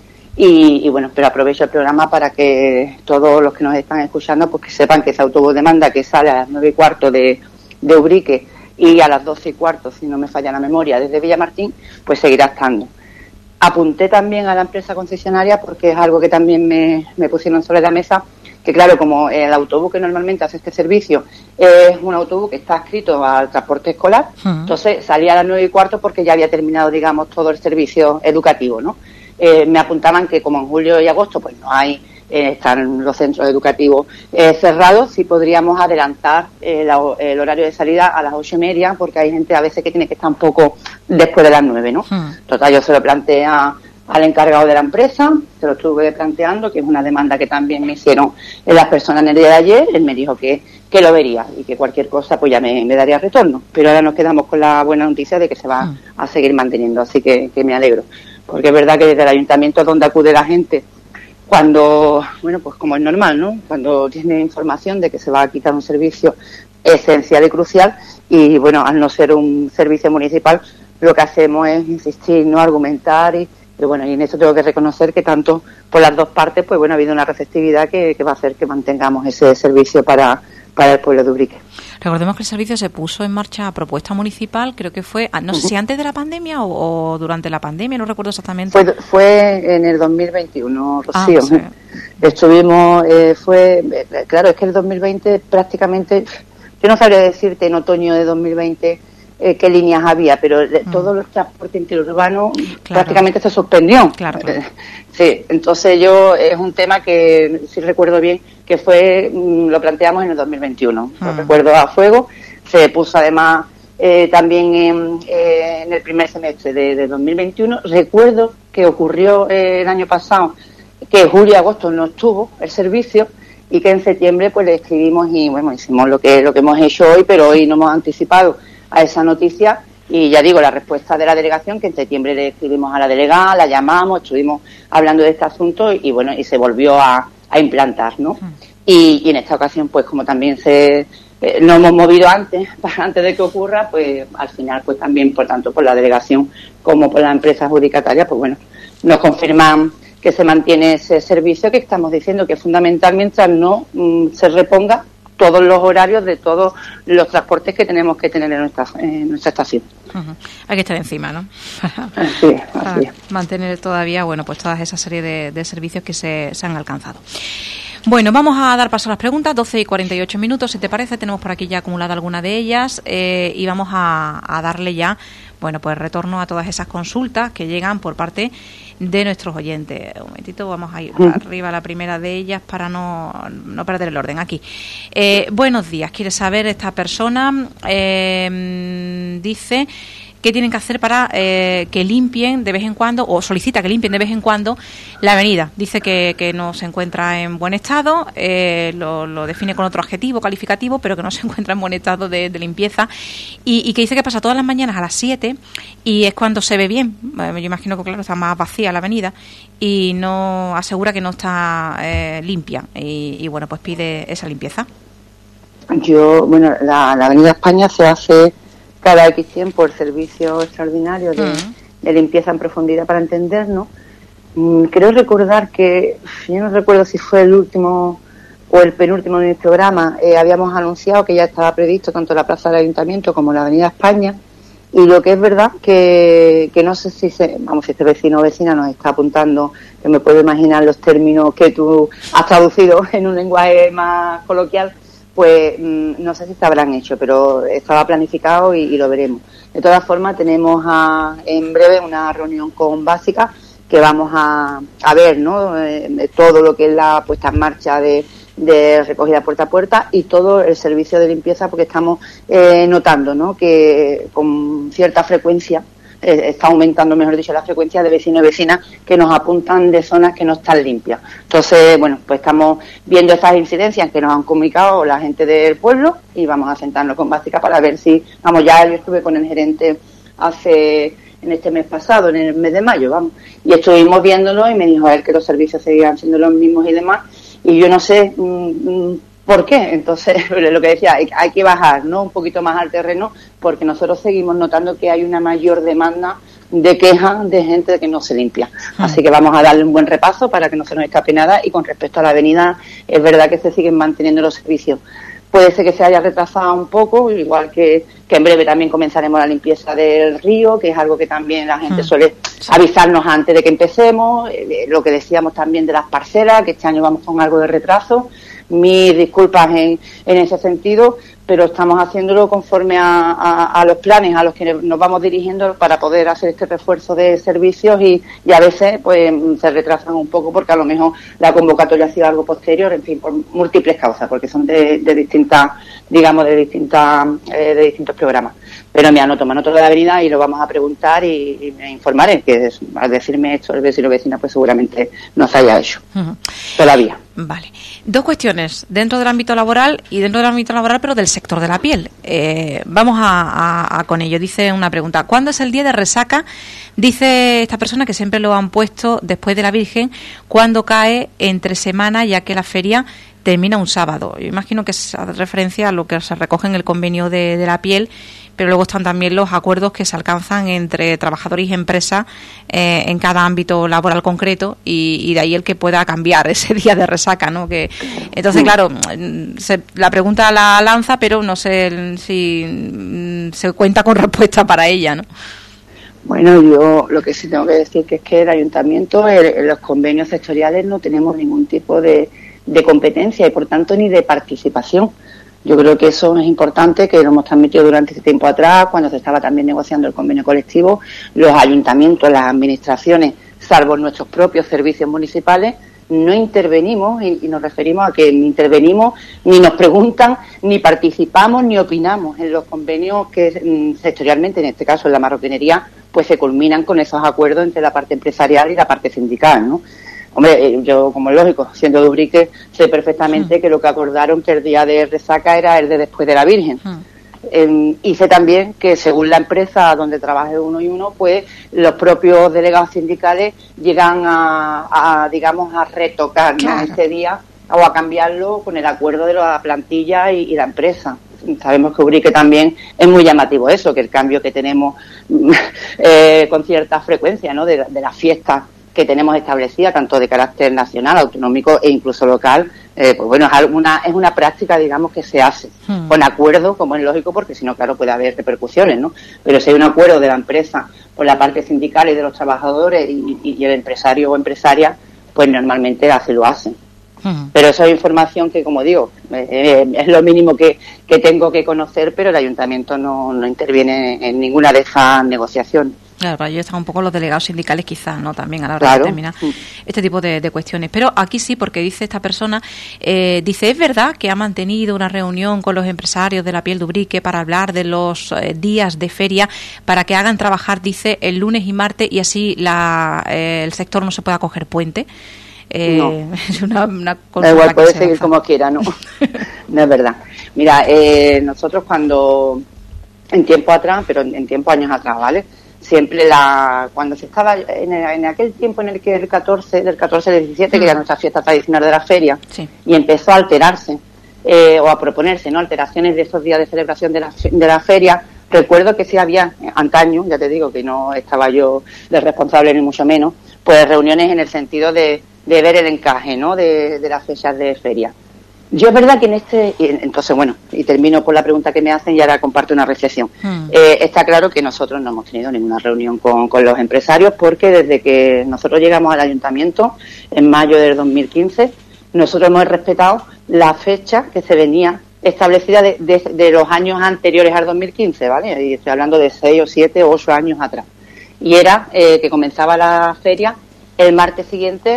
Y bueno, pero aprovecho el programa para que todos los que nos están escuchando, pues que sepan que ese autobús de manda que sale a las 9:15 de Ubrique y a las 12:15, si no me falla la memoria, desde Villamartín, pues seguirá estando. Apunté también a la empresa concesionaria porque es algo que también me pusieron sobre la mesa, que claro, como el autobús que normalmente hace este servicio es un autobús que está adscrito al transporte escolar, entonces salía a las 9:15 porque ya había terminado, digamos, todo el servicio educativo, ¿no? Me apuntaban que como en julio y agosto pues no hay, están los centros educativos cerrados, si podríamos adelantar el horario de salida a las 8:30, porque hay gente a veces que tiene que estar un poco después de las 9, ¿no? Total, yo se lo planteé al encargado de la empresa, se lo estuve planteando, que es una demanda que también me hicieron las personas en el día de ayer. Él me dijo que lo vería y que cualquier cosa pues ya me daría retorno, pero ahora nos quedamos con la buena noticia de que se va a seguir manteniendo, así que me alegro. Porque es verdad que desde el ayuntamiento es donde acude la gente cuando, bueno, pues como es normal, ¿no? Cuando tiene información de que se va a quitar un servicio esencial y crucial, y bueno, al no ser un servicio municipal, lo que hacemos es insistir, no argumentar, y bueno, y en eso tengo que reconocer que tanto por las dos partes, pues bueno, ha habido una receptividad que va a hacer que mantengamos ese servicio para el pueblo de Ubrique. Recordemos que el servicio se puso en marcha a propuesta municipal, creo que fue, no sé si antes de la pandemia o durante la pandemia, no recuerdo exactamente. Fue en el 2021, Rocío. Sí. Estuvimos, claro, es que el 2020 prácticamente, yo no sabría decirte en otoño de 2020 qué líneas había, pero todo el transporte interurbano prácticamente se suspendió. Claro. Sí, entonces es un tema que, si recuerdo bien, que lo planteamos en el 2021. Lo recuerdo a fuego. Se puso además también en el primer semestre de 2021. Recuerdo que ocurrió el año pasado que julio y agosto no estuvo el servicio, y que en septiembre pues le escribimos y bueno, hicimos lo que hemos hecho hoy, pero hoy no hemos anticipado a esa noticia. Y ya digo, la respuesta de la delegación, que en septiembre le escribimos a la delegada, la llamamos, estuvimos hablando de este asunto y bueno, y se volvió a implantar, ¿no? Y en esta ocasión, pues como también nos hemos movido antes de que ocurra, pues al final, pues también, por tanto, por la delegación como por la empresa adjudicataria, pues bueno, nos confirman que se mantiene ese servicio que estamos diciendo que es fundamental mientras no se reponga todos los horarios de todos los transportes que tenemos que tener en nuestra estación. Hay que estar encima, ¿no? Sí, así es. Mantener todavía, bueno, pues toda esa serie de servicios que se han alcanzado. Bueno, vamos a dar paso a las preguntas, 12:48, si te parece, tenemos por aquí ya acumulada alguna de ellas, y vamos a darle ya, bueno, pues retorno a todas esas consultas que llegan por parte de nuestros oyentes. Un momentito, vamos a ir arriba a la primera de ellas para no perder el orden. Aquí. Buenos días, quiere saber esta persona, dice qué tienen que hacer para que limpien de vez en cuando, o solicita que limpien de vez en cuando la avenida. Dice que no se encuentra en buen estado, lo define con otro adjetivo calificativo, pero que no se encuentra en buen estado de limpieza, y que dice que pasa todas las mañanas a las 7 y es cuando se ve bien. Yo imagino que, claro, está más vacía la avenida, y no asegura que no está limpia, y bueno, pues pide esa limpieza. La Avenida España se hace cada X tiempo el servicio extraordinario de limpieza en profundidad, para entendernos. Creo recordar que, yo no recuerdo si fue el último o el penúltimo de mi programa, habíamos anunciado que ya estaba previsto tanto la Plaza del Ayuntamiento como la Avenida España, y lo que es verdad que no sé si este vecino o vecina nos está apuntando, que me puedo imaginar los términos que tú has traducido en un lenguaje más coloquial, pues no sé si se habrán hecho, pero estaba planificado y lo veremos. De todas formas, tenemos en breve una reunión con Básica, que vamos a ver, ¿no? Todo lo que es la puesta en marcha de recogida puerta a puerta y todo el servicio de limpieza, porque estamos notando, ¿no?, que con cierta frecuencia está aumentando, mejor dicho, la frecuencia de vecinos y vecinas que nos apuntan de zonas que no están limpias. Entonces, bueno, pues estamos viendo estas incidencias que nos han comunicado la gente del pueblo, y vamos a sentarnos con Básica para ver si, ya yo estuve con el gerente en este mes pasado, en el mes de mayo, y estuvimos viéndolo, y me dijo a él que los servicios seguían siendo los mismos y demás, y yo no sé ¿por qué? Entonces, lo que decía, hay que bajar, ¿no?, un poquito más al terreno, porque nosotros seguimos notando que hay una mayor demanda de quejas de gente que no se limpia. Así que vamos a darle un buen repaso para que no se nos escape nada. Y con respecto a la avenida, es verdad que se siguen manteniendo los servicios. Puede ser que se haya retrasado un poco, igual que en breve también comenzaremos la limpieza del río, que es algo que también la gente suele avisarnos antes de que empecemos. Lo que decíamos también de las parcelas, que este año vamos con algo de retraso. Mis disculpas en ese sentido, pero estamos haciéndolo conforme a los planes a los que nos vamos dirigiendo para poder hacer este refuerzo de servicios, y a veces pues se retrasan un poco porque a lo mejor la convocatoria ha sido algo posterior, en fin, por múltiples causas, porque son de distintas, digamos, de distintos programas. Pero me anoto de la avenida y lo vamos a preguntar y me informaré, que al decirme esto el vecino o vecina, pues seguramente no se haya hecho todavía. Vale. Dos cuestiones dentro del ámbito laboral pero del sector de la piel. Vamos a con ello. Dice una pregunta: ¿cuándo es el día de resaca? Dice esta persona que siempre lo han puesto después de la Virgen, cuando cae entre semana, ya que la feria termina un sábado. Yo imagino que es referencia a lo que se recoge en el convenio de la piel, pero luego están también los acuerdos que se alcanzan entre trabajadores y empresas en cada ámbito laboral concreto, y de ahí el que pueda cambiar ese día de resaca, ¿no? Entonces, claro, la pregunta la lanza, pero no sé si se cuenta con respuesta para ella, ¿no? Bueno, yo lo que sí tengo que decir que es que el ayuntamiento, en los convenios sectoriales, no tenemos ningún tipo de competencia y, por tanto, ni de participación. Yo creo que eso es importante, que lo hemos transmitido durante este tiempo atrás, cuando se estaba también negociando el convenio colectivo. Los ayuntamientos, las administraciones, salvo nuestros propios servicios municipales, no intervenimos, y nos referimos a que ni intervenimos, ni nos preguntan, ni participamos, ni opinamos en los convenios que sectorialmente, en este caso en la marroquinería, pues se culminan con esos acuerdos entre la parte empresarial y la parte sindical, ¿no? Hombre, yo, como es lógico, siendo de Ubrique, sé perfectamente que lo que acordaron que el día de resaca era el de después de la Virgen. Y sé también que, según la empresa donde trabaje uno y uno, pues los propios delegados sindicales llegan a retocar, ¿no?, este día, o a cambiarlo con el acuerdo de la plantilla y la empresa. Sabemos que Ubrique también es muy llamativo eso, que el cambio que tenemos con cierta frecuencia, ¿no?, de las fiestas que tenemos establecida, tanto de carácter nacional, autonómico e incluso local, pues bueno, es una práctica, digamos, que se hace con acuerdo, como es lógico, porque si no, claro, puede haber repercusiones, ¿no? Pero si hay un acuerdo de la empresa por la parte sindical y de los trabajadores y el empresario o empresaria, pues normalmente así lo hacen. Pero eso es información que, como digo, es lo mínimo que tengo que conocer, pero el ayuntamiento no interviene en ninguna de esas negociaciones. Claro, para ello están un poco los delegados sindicales quizás, ¿no? También a la hora de determinar este tipo de cuestiones. Pero aquí sí, porque dice esta persona, dice, ¿es verdad que ha mantenido una reunión con los empresarios de la piel de Ubrique para hablar de los días de feria, para que hagan trabajar, dice, el lunes y martes y así el sector no se pueda coger puente? No. Es una cosa igual, puede seguir como quiera, ¿no? No es verdad. Mira, nosotros cuando, en tiempo atrás, pero en tiempo años atrás, ¿vale? Siempre cuando se estaba en aquel tiempo en el que del 14 al 17, que era nuestra fiesta tradicional de la feria, sí, y empezó a alterarse, o a proponerse, ¿no? Alteraciones de esos días de celebración de la feria. Recuerdo que sí había, antaño, ya te digo que no estaba yo de responsable ni mucho menos, pues reuniones en el sentido de ver el encaje, ¿no? De las fechas de feria. Yo es verdad que entonces bueno, y termino por la pregunta que me hacen y ahora comparto una reflexión. Está claro que nosotros no hemos tenido ninguna reunión con los empresarios, porque desde que nosotros llegamos al ayuntamiento en mayo del 2015, nosotros hemos respetado la fecha que se venía establecida de los años anteriores al 2015, ¿vale? Y estoy hablando de 6 o 7 o 8 años atrás. Y era que comenzaba la feria el martes siguiente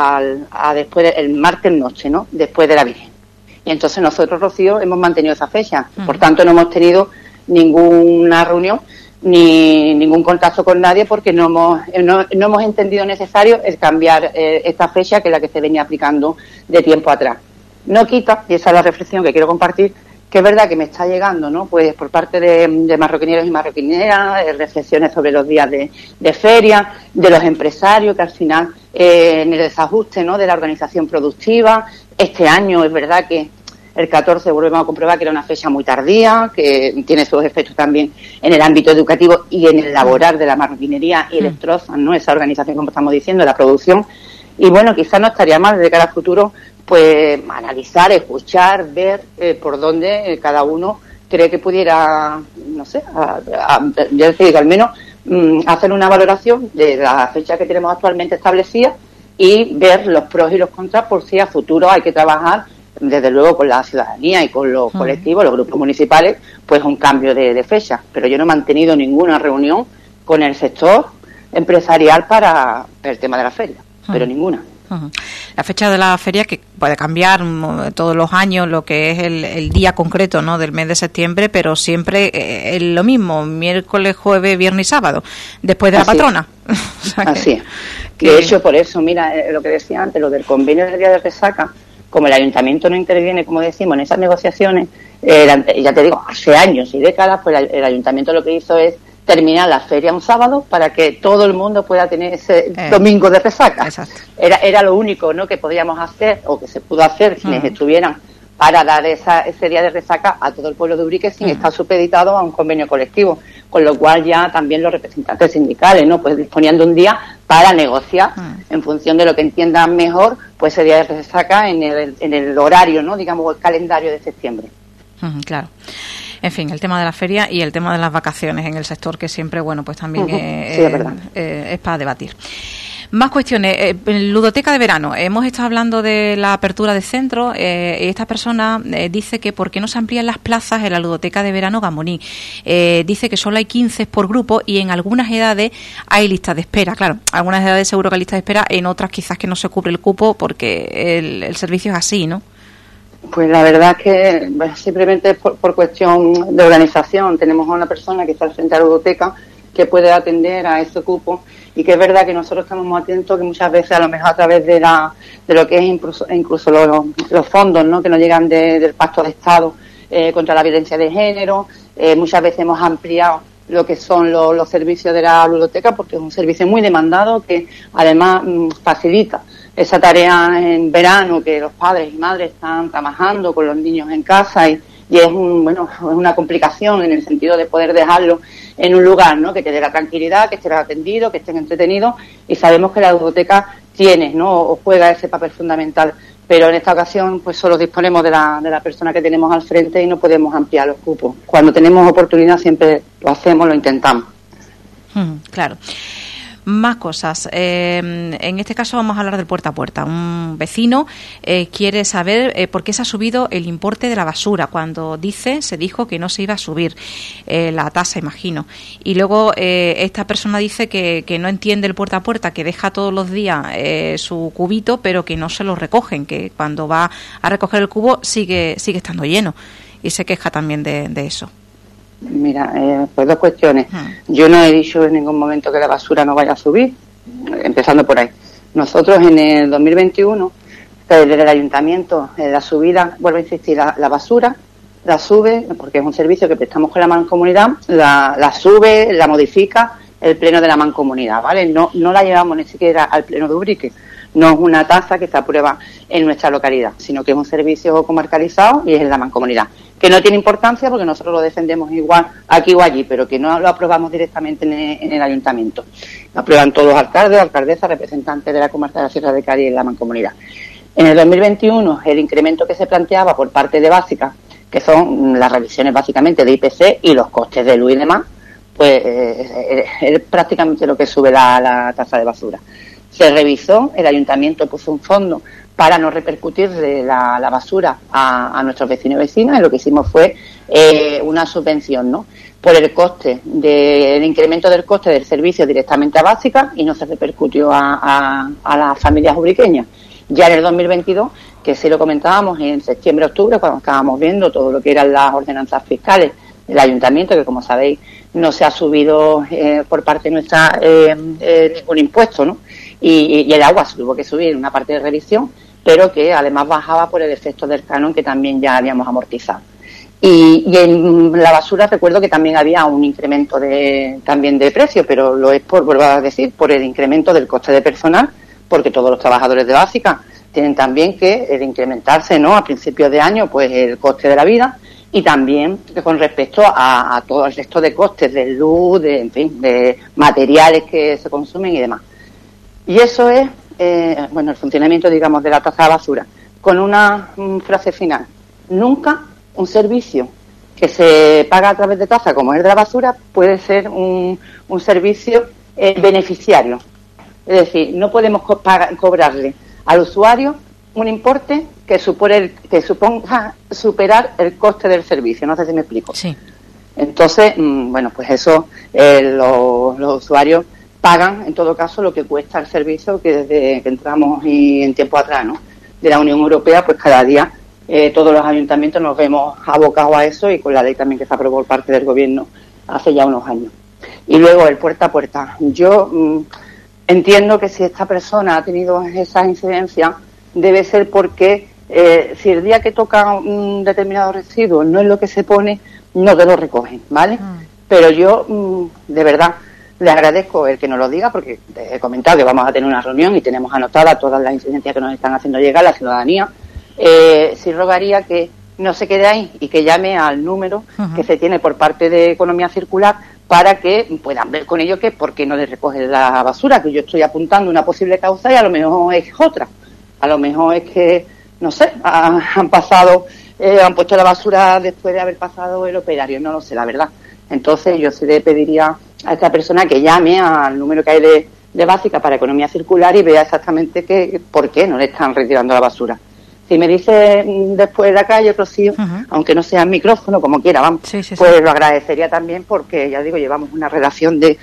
después el martes noche, ¿no? Después de la Virgen. Y entonces nosotros, Rocío, hemos mantenido esa fecha. Por tanto, no hemos tenido ninguna reunión ni ningún contacto con nadie, porque no hemos entendido necesario el cambiar esta fecha, que es la que se venía aplicando de tiempo atrás. No quita, y esa es la reflexión que quiero compartir, que es verdad que me está llegando, ¿no? Pues por parte de marroquineros y marroquineras, reflexiones sobre los días de feria, de los empresarios, que al final en el desajuste, ¿no? De la organización productiva. Este año es verdad que el 14 volvemos a comprobar que era una fecha muy tardía, que tiene sus efectos también en el ámbito educativo y en el laboral de la marroquinería, y destrozan, ¿no? Esa organización, como estamos diciendo, la producción. Y bueno, quizás no estaría mal de cara al futuro, pues analizar, escuchar, ver por dónde cada uno cree que pudiera, no sé, yo digo, al menos hacer una valoración de la fecha que tenemos actualmente establecida y ver los pros y los contras, por si a futuro hay que trabajar, desde luego, con la ciudadanía y con los colectivos, los grupos municipales, pues un cambio de fecha. Pero yo no he mantenido ninguna reunión con el sector empresarial para el tema de la feria, pero ninguna. La fecha de la feria, que puede cambiar todos los años, lo que es el día concreto, ¿no? Del mes de septiembre, pero siempre es lo mismo, miércoles, jueves, viernes y sábado, después de la patrona. O sea así es. De hecho, por eso, mira, lo que decía antes, lo del convenio del día de resaca, como el ayuntamiento no interviene, como decimos, en esas negociaciones, ya te digo, hace años y décadas, pues el ayuntamiento lo que hizo es terminar la feria un sábado para que todo el mundo pueda tener ese domingo de resaca. Exacto. Era lo único, ¿no?, que podíamos hacer, o que se pudo hacer quienes estuvieran, para dar ese día de resaca a todo el pueblo de Ubrique sin estar supeditado a un convenio colectivo, con lo cual ya también los representantes sindicales, ¿no?, pues disponían de un día para negociar en función de lo que entiendan mejor, pues ese día de resaca en el horario, ¿no?, digamos, el calendario de septiembre. Claro. En fin, el tema de la feria y el tema de las vacaciones en el sector, que siempre, bueno, pues también es para debatir. Más cuestiones. Ludoteca de verano. Hemos estado hablando de la apertura de centros. Esta persona dice que por qué no se amplían las plazas en la ludoteca de verano Gamoní. Dice que solo hay 15 por grupo y en algunas edades hay listas de espera. Claro, algunas edades seguro que hay listas de espera, en otras quizás que no se cubre el cupo porque el servicio es así, ¿no? Pues la verdad es que simplemente por cuestión de organización tenemos a una persona que está al frente de la ludoteca que puede atender a ese cupo, y que es verdad que nosotros estamos muy atentos, que muchas veces a lo mejor a través de lo que es incluso los fondos, ¿no?, que nos llegan del Pacto de Estado contra la violencia de género, muchas veces hemos ampliado lo que son los servicios de la ludoteca, porque es un servicio muy demandado que además facilita esa tarea en verano, que los padres y madres están trabajando con los niños en casa, y es una complicación en el sentido de poder dejarlo en un lugar, ¿no?, que te dé la tranquilidad, que estén atendidos, que estén entretenidos, y sabemos que la ludoteca tiene, ¿no?, o juega ese papel fundamental, pero en esta ocasión pues solo disponemos de la persona que tenemos al frente y no podemos ampliar los cupos. Cuando tenemos oportunidad siempre lo hacemos, lo intentamos. Claro. Más cosas. En este caso vamos a hablar del puerta a puerta. Un vecino quiere saber por qué se ha subido el importe de la basura, cuando se dijo que no se iba a subir la tasa, imagino. Y luego esta persona dice que no entiende el puerta a puerta, que deja todos los días su cubito, pero que no se lo recogen, que cuando va a recoger el cubo sigue estando lleno. Y se queja también de eso. Mira, pues dos cuestiones. Yo no he dicho en ningún momento que la basura no vaya a subir, empezando por ahí. Nosotros en el 2021, desde el ayuntamiento, la subida, vuelvo a insistir, la basura la sube, porque es un servicio que prestamos con la mancomunidad, la sube, la modifica el pleno de la mancomunidad, ¿vale? No la llevamos ni siquiera al pleno de Ubrique. No es una tasa que se aprueba en nuestra localidad, sino que es un servicio comarcalizado y es en la mancomunidad. Que no tiene importancia porque nosotros lo defendemos igual aquí o allí, pero que no lo aprobamos directamente en el ayuntamiento. Lo aprueban todos los alcaldes, alcaldesas, representantes de la comarca de la Sierra de Cádiz y en la mancomunidad. En el 2021, el incremento que se planteaba por parte de Básica, que son las revisiones básicamente de IPC y los costes de luz y demás, pues es prácticamente lo que sube la tasa de basura. Se revisó, el ayuntamiento puso un fondo para no repercutir de la basura a nuestros vecinos y vecinas, y lo que hicimos fue una subvención, ¿no?, por el coste del incremento del coste del servicio directamente a Básica, y no se repercutió a las familias ubriqueñas. Ya en el 2022, que sí lo comentábamos en septiembre-octubre, cuando estábamos viendo todo lo que eran las ordenanzas fiscales del ayuntamiento, que como sabéis no se ha subido por parte nuestra ningún impuesto, ¿no? Y el agua se tuvo que subir en una parte de revisión, pero que además bajaba por el efecto del canon que también ya habíamos amortizado. Y en la basura recuerdo que también había un incremento también de precio, pero lo es vuelvo a decir, por el incremento del coste de personal, porque todos los trabajadores de Básica tienen también que incrementarse, ¿no?, a principios de año, pues el coste de la vida, y también con respecto a todo el resto de costes de luz, de materiales que se consumen y demás. Y eso es, el funcionamiento, digamos, de la tasa de basura. Con una frase final: nunca un servicio que se paga a través de tasa, como es de la basura, puede ser un servicio beneficiario. Es decir, no podemos cobrarle al usuario un importe que suponga superar el coste del servicio. No sé si me explico. Sí. Entonces, pues eso, los usuarios pagan, en todo caso, lo que cuesta el servicio, que desde que entramos y en tiempo atrás, ¿no?, de la Unión Europea, pues cada día todos los ayuntamientos nos vemos abocados a eso, y con la ley también que se aprobó por parte del Gobierno hace ya unos años. Y luego el puerta a puerta. Yo entiendo que si esta persona ha tenido esa incidencia, debe ser porque si el día que toca un determinado residuo no es lo que se pone, no te lo recogen, ¿vale? Pero yo, de verdad, le agradezco el que nos lo diga, porque he comentado que vamos a tener una reunión y tenemos anotadas todas las incidencias que nos están haciendo llegar la ciudadanía. Sí rogaría que no se quede ahí y que llame al número que se tiene por parte de Economía Circular, para que puedan ver con ellos que por qué no les recogen la basura, que yo estoy apuntando una posible causa y a lo mejor es otra. A lo mejor es que, no sé, han puesto la basura después de haber pasado el operario, no lo sé, la verdad. Entonces yo sí le pediría a esta persona que llame al número que hay de Básica para Economía Circular y vea exactamente por qué no le están retirando la basura. Si me dice después de la calle, Rocío, aunque no sea en micrófono, como quiera, vamos, pues lo agradecería también, porque ya digo, llevamos una relación de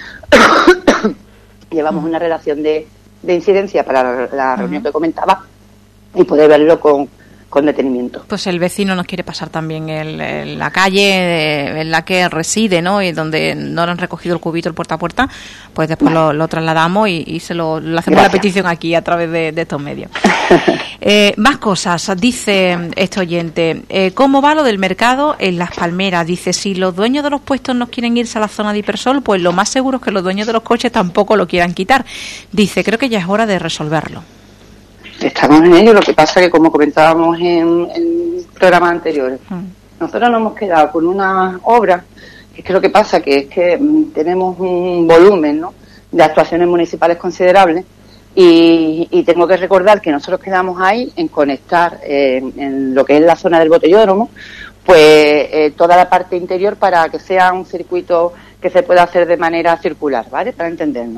incidencia para la reunión que comentaba, y poder verlo con detenimiento. Pues el vecino nos quiere pasar también la calle en la que reside, ¿no?, y donde no le han recogido el cubito, el puerta a puerta, pues después lo trasladamos y se lo hacemos la petición aquí a través de estos medios. Más cosas, dice este oyente. ¿Cómo va lo del mercado en Las Palmeras? Dice, si los dueños de los puestos no quieren irse a la zona de Hipersol, pues lo más seguro es que los dueños de los coches tampoco lo quieran quitar. Dice, creo que ya es hora de resolverlo. Estamos en ello, lo que pasa que, como comentábamos en programas anteriores, nosotros nos hemos quedado con una obra, que es que lo que pasa que es que tenemos un volumen, ¿no?, de actuaciones municipales considerables, y tengo que recordar que nosotros quedamos ahí en conectar en lo que es la zona del Botellódromo, pues toda la parte interior, para que sea un circuito que se pueda hacer de manera circular, ¿vale?, para entendernos.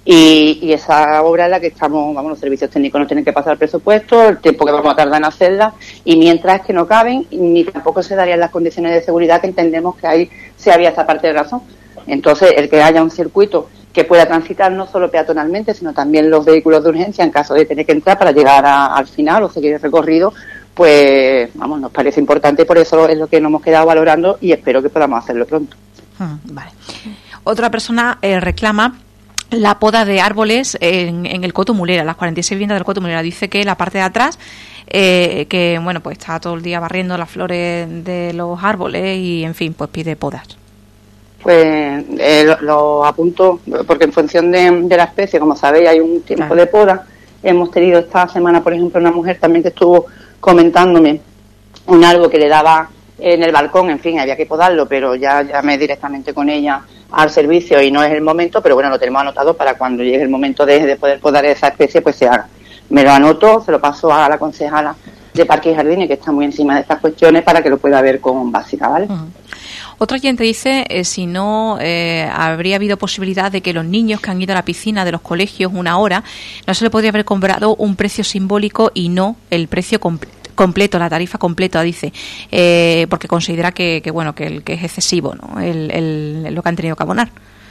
Y esa obra es la que estamos, los servicios técnicos nos tienen que pasar el presupuesto, el tiempo que vamos a tardar en hacerla, y mientras es que no caben, ni tampoco se darían las condiciones de seguridad que entendemos que ahí se había esta parte de razón. Entonces, el que haya un circuito que pueda transitar no solo peatonalmente, sino también los vehículos de urgencia en caso de tener que entrar para llegar al final o seguir el recorrido, pues, nos parece importante, y por eso es lo que nos hemos quedado valorando y espero que podamos hacerlo pronto. Vale. Otra persona reclama la poda de árboles en el Coto Mulera, las 46 viviendas del Coto Mulera. Dice que la parte de atrás, que pues está todo el día barriendo las flores de los árboles y, en fin, pues pide podas. Pues lo apunto, porque en función de la especie, como sabéis, hay un tiempo de poda. Hemos tenido esta semana, por ejemplo, una mujer también que estuvo comentándome un árbol que le daba en el balcón, en fin, había que podarlo, pero ya llamé directamente con ella al servicio y no es el momento, pero bueno, lo tenemos anotado para cuando llegue el momento de poder podar esa especie, pues se haga. Me lo anoto, se lo paso a la concejala de Parques y Jardines, que está muy encima de estas cuestiones, para que lo pueda ver con básica, ¿vale? Otro oyente dice si no habría habido posibilidad de que los niños que han ido a la piscina de los colegios una hora, no se le podría haber cobrado un precio simbólico y no el precio completo, la tarifa completa, dice, porque considera que es excesivo, ¿no? Lo que han tenido que abonar.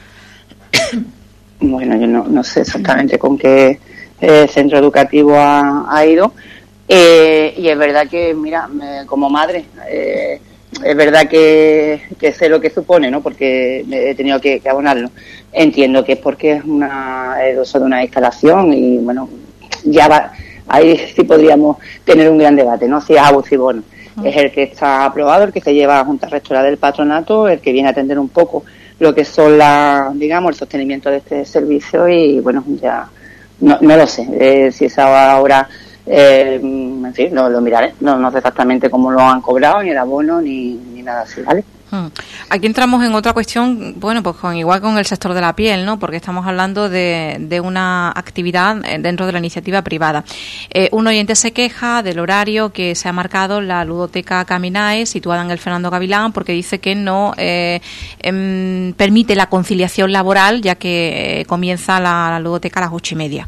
Bueno, yo no sé exactamente con qué centro educativo ha ido, y es verdad que, mira, como madre, es verdad que sé lo que supone, ¿no? Porque he tenido que abonarlo. Entiendo que es porque es el uso de una instalación y, bueno, ya va. Ahí sí podríamos tener un gran debate, ¿no? Si es abusivo o no. Es el que está aprobado, el que se lleva a la Junta Rectora del Patronato, el que viene a atender un poco lo que son el sostenimiento de este servicio y, bueno, ya no lo sé. Si esa hora, en fin, lo miraré. No sé exactamente cómo lo han cobrado, ni el abono, ni nada así, ¿vale? Aquí entramos en otra cuestión, bueno, pues igual con el sector de la piel, ¿no? Porque estamos hablando de una actividad dentro de la iniciativa privada. Un oyente se queja del horario que se ha marcado la ludoteca Caminae, situada en el Fernando Gavilán, porque dice que no permite la conciliación laboral, ya que comienza la ludoteca a las 8:30.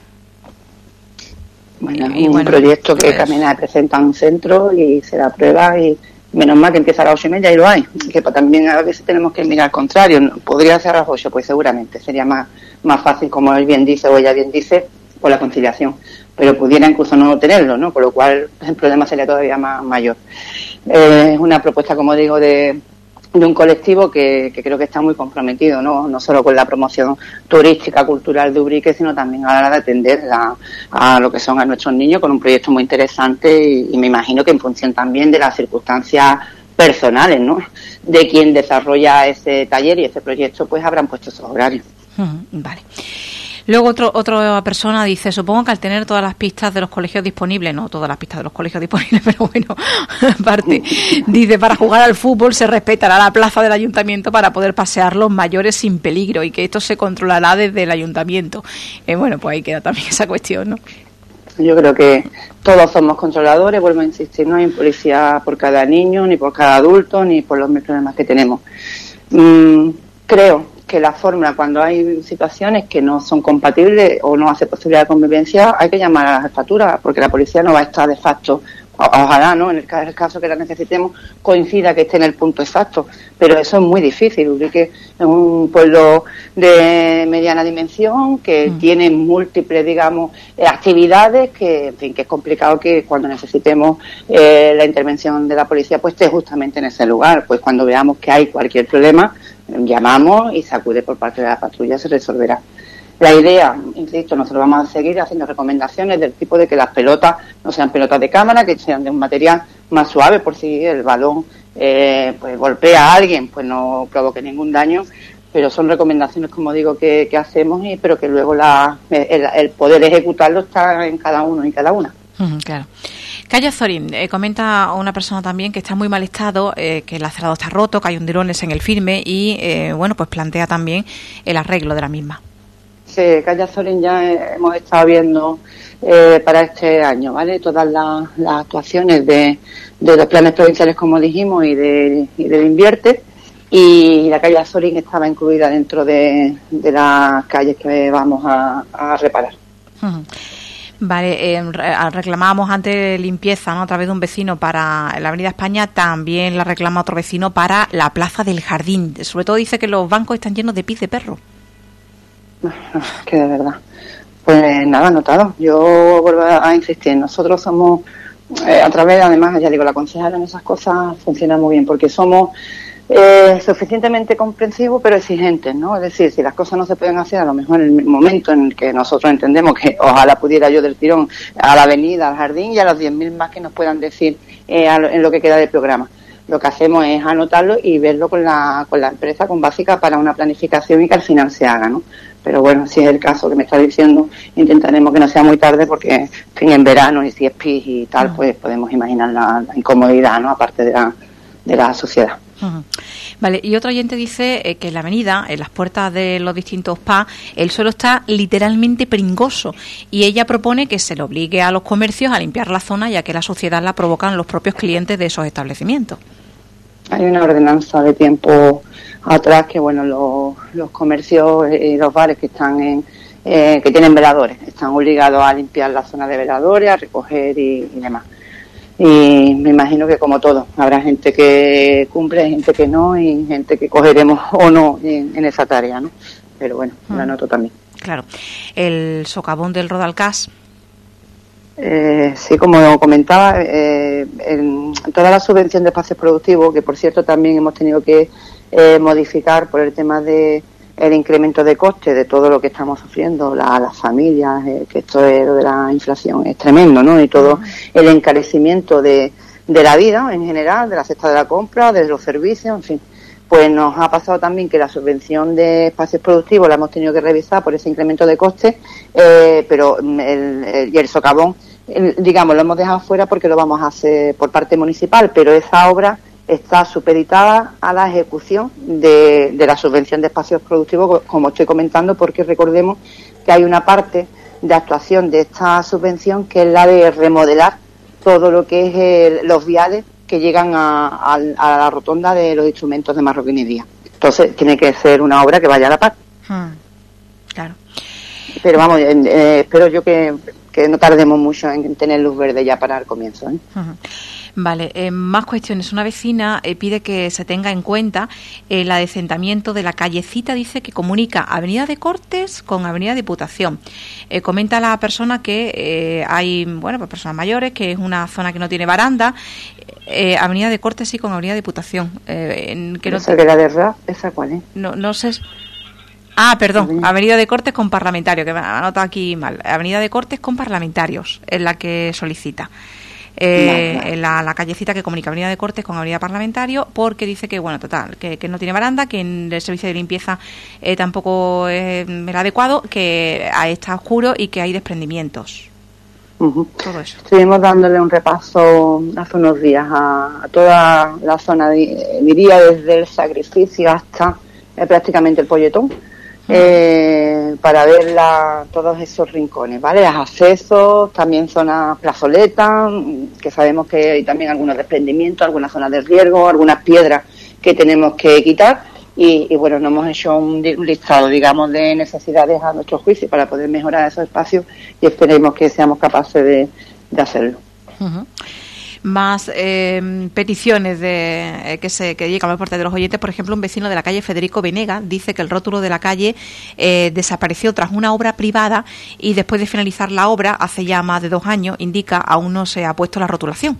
Bueno, un proyecto que Caminae presenta un centro y se da prueba y menos mal que empieza a las 8:30 y lo hay, que también a veces tenemos que mirar al contrario. ¿Podría ser a las 8? Pues seguramente sería más fácil, como él bien dice o ella bien dice, por la conciliación, pero pudiera incluso no tenerlo, ¿no? Con lo cual el problema sería todavía más mayor. Es una propuesta, como digo, de un colectivo que creo que está muy comprometido, no solo con la promoción turística, cultural de Ubrique, sino también a la hora de atender a lo que son a nuestros niños, con un proyecto muy interesante y me imagino que en función también de las circunstancias personales, ¿no? De quien desarrolla ese taller y ese proyecto, pues habrán puesto esos horarios. Vale. Luego otra persona dice, supongo que al tener todas las pistas de los colegios disponibles, no todas las pistas de los colegios disponibles, pero bueno, aparte, dice, para jugar al fútbol se respetará la plaza del ayuntamiento para poder pasear los mayores sin peligro y que esto se controlará desde el ayuntamiento. Bueno, pues ahí queda también esa cuestión, ¿no? Yo creo que todos somos controladores, vuelvo a insistir, no hay policía por cada niño, ni por cada adulto, ni por los problemas que tenemos. Creo que la fórmula, cuando hay situaciones que no son compatibles o no hace posibilidad de convivencia, hay que llamar a la jefatura, porque la policía no va a estar de facto, ojalá, ¿no? En el caso que la necesitemos, coincida que esté en el punto exacto, pero eso es muy difícil. Ubrique es un pueblo de mediana dimensión que tiene múltiples, digamos, actividades que, en fin, que es complicado que cuando necesitemos la intervención de la policía, pues esté justamente en ese lugar. Pues cuando veamos que hay cualquier problema, llamamos y se acude por parte de la patrulla, se resolverá. La idea, insisto, nosotros vamos a seguir haciendo recomendaciones del tipo de que las pelotas no sean pelotas de cámara, que sean de un material más suave por si el balón pues golpea a alguien, pues no provoque ningún daño, pero son recomendaciones, como digo, que hacemos, pero que luego el poder ejecutarlo está en cada uno y cada una. Claro. Calle Azorín, comenta una persona también que está en muy mal estado, que el acerado está roto, que hay hundirones en el firme y, pues plantea también el arreglo de la misma. Sí, Calle Azorín ya hemos estado viendo para este año, ¿vale? Todas las actuaciones de los planes provinciales, como dijimos, y de Invierte. y la calle Azorín estaba incluida dentro de las calles que vamos a reparar. Vale, reclamábamos antes limpieza, ¿no?, a través de un vecino para la Avenida España, también la reclama otro vecino para la Plaza del Jardín. Sobre todo dice que los bancos están llenos de pis de perro. Que de verdad. Pues nada, anotado. Yo vuelvo a insistir, nosotros somos, a través, además, ya digo, la concejala en esas cosas funciona muy bien, porque somos suficientemente comprensivos pero exigentes, ¿no? Es decir, si las cosas no se pueden hacer a lo mejor en el momento en el que nosotros entendemos que ojalá pudiera yo del tirón a la avenida, al jardín y a los 10.000 más que nos puedan decir en lo que queda del programa. Lo que hacemos es anotarlo y verlo con la empresa, con Básica, para una planificación y que al final se haga, ¿no? Pero bueno, si es el caso que me está diciendo, intentaremos que no sea muy tarde porque, en fin, en verano y si es pis y tal, pues podemos imaginar la incomodidad, ¿no? Aparte de la sociedad. Vale, y otro oyente dice que en la avenida, en las puertas de los distintos spas, el suelo está literalmente pringoso y ella propone que se le obligue a los comercios a limpiar la zona, ya que la suciedad la provocan los propios clientes de esos establecimientos. Hay una ordenanza de tiempo atrás que, bueno, los comercios y los bares que están que tienen veladores están obligados a limpiar la zona de veladores, a recoger y demás. Y me imagino que, como todo, habrá gente que cumple, gente que no, y gente que cogeremos o no en esa tarea, ¿no? Pero bueno, la noto también. Claro. El socavón del Rodalcás. Sí, como comentaba, en toda la subvención de espacios productivos, que por cierto también hemos tenido que modificar por el tema de el incremento de coste de todo lo que estamos sufriendo las familias, que esto es lo de la inflación, es tremendo, ¿no? Y todo el encarecimiento de la vida en general, de la cesta de la compra, de los servicios, en fin. Pues nos ha pasado también que la subvención de espacios productivos la hemos tenido que revisar por ese incremento de costes, pero el socavón, digamos, lo hemos dejado fuera porque lo vamos a hacer por parte municipal, pero esa obra está supeditada a la ejecución de la subvención de espacios productivos, como estoy comentando, porque recordemos que hay una parte de actuación de esta subvención que es la de remodelar todo lo que es los viales que llegan a la rotonda de los instrumentos de marroquinería. Entonces tiene que ser una obra que vaya a la par. Claro. Pero vamos, espero yo que no tardemos mucho en tener luz verde ya para el comienzo, ¿eh? Vale, más cuestiones. Una vecina pide que se tenga en cuenta el adecentamiento de la callecita, dice, que comunica Avenida de Cortes con Avenida Diputación. Comenta la persona que hay, bueno, pues personas mayores, que es una zona que no tiene baranda. Avenida de Cortes sí con Avenida Diputación. Que no sé, que la de RAF, ¿esa cuál es? No sé. Ah, perdón, Avenida de Cortes con Parlamentario, que me ha anotado aquí mal. Avenida de Cortes con Parlamentarios es la que solicita. Vale. La callecita que comunica Avenida de Cortes con Avenida Parlamentario, porque dice que, bueno, total, que no tiene baranda, que en el servicio de limpieza tampoco es el adecuado, que está oscuro y que hay desprendimientos. Todo eso. Estuvimos dándole un repaso hace unos días a toda la zona, diría desde el Sacrificio hasta prácticamente el Polletón. Para ver todos esos rincones, ¿vale? Los accesos, también zonas plazoletas, que sabemos que hay también algunos desprendimientos, algunas zonas de riesgo, algunas piedras que tenemos que quitar y bueno, nos hemos hecho un listado, digamos, de necesidades a nuestro juicio para poder mejorar esos espacios y esperemos que seamos capaces de hacerlo. Más peticiones que llegan por parte de los oyentes. Por ejemplo, un vecino de la calle Federico Venega dice que el rótulo de la calle desapareció tras una obra privada y después de finalizar la obra, hace ya más de 2 años, indica, aún no se ha puesto la rotulación.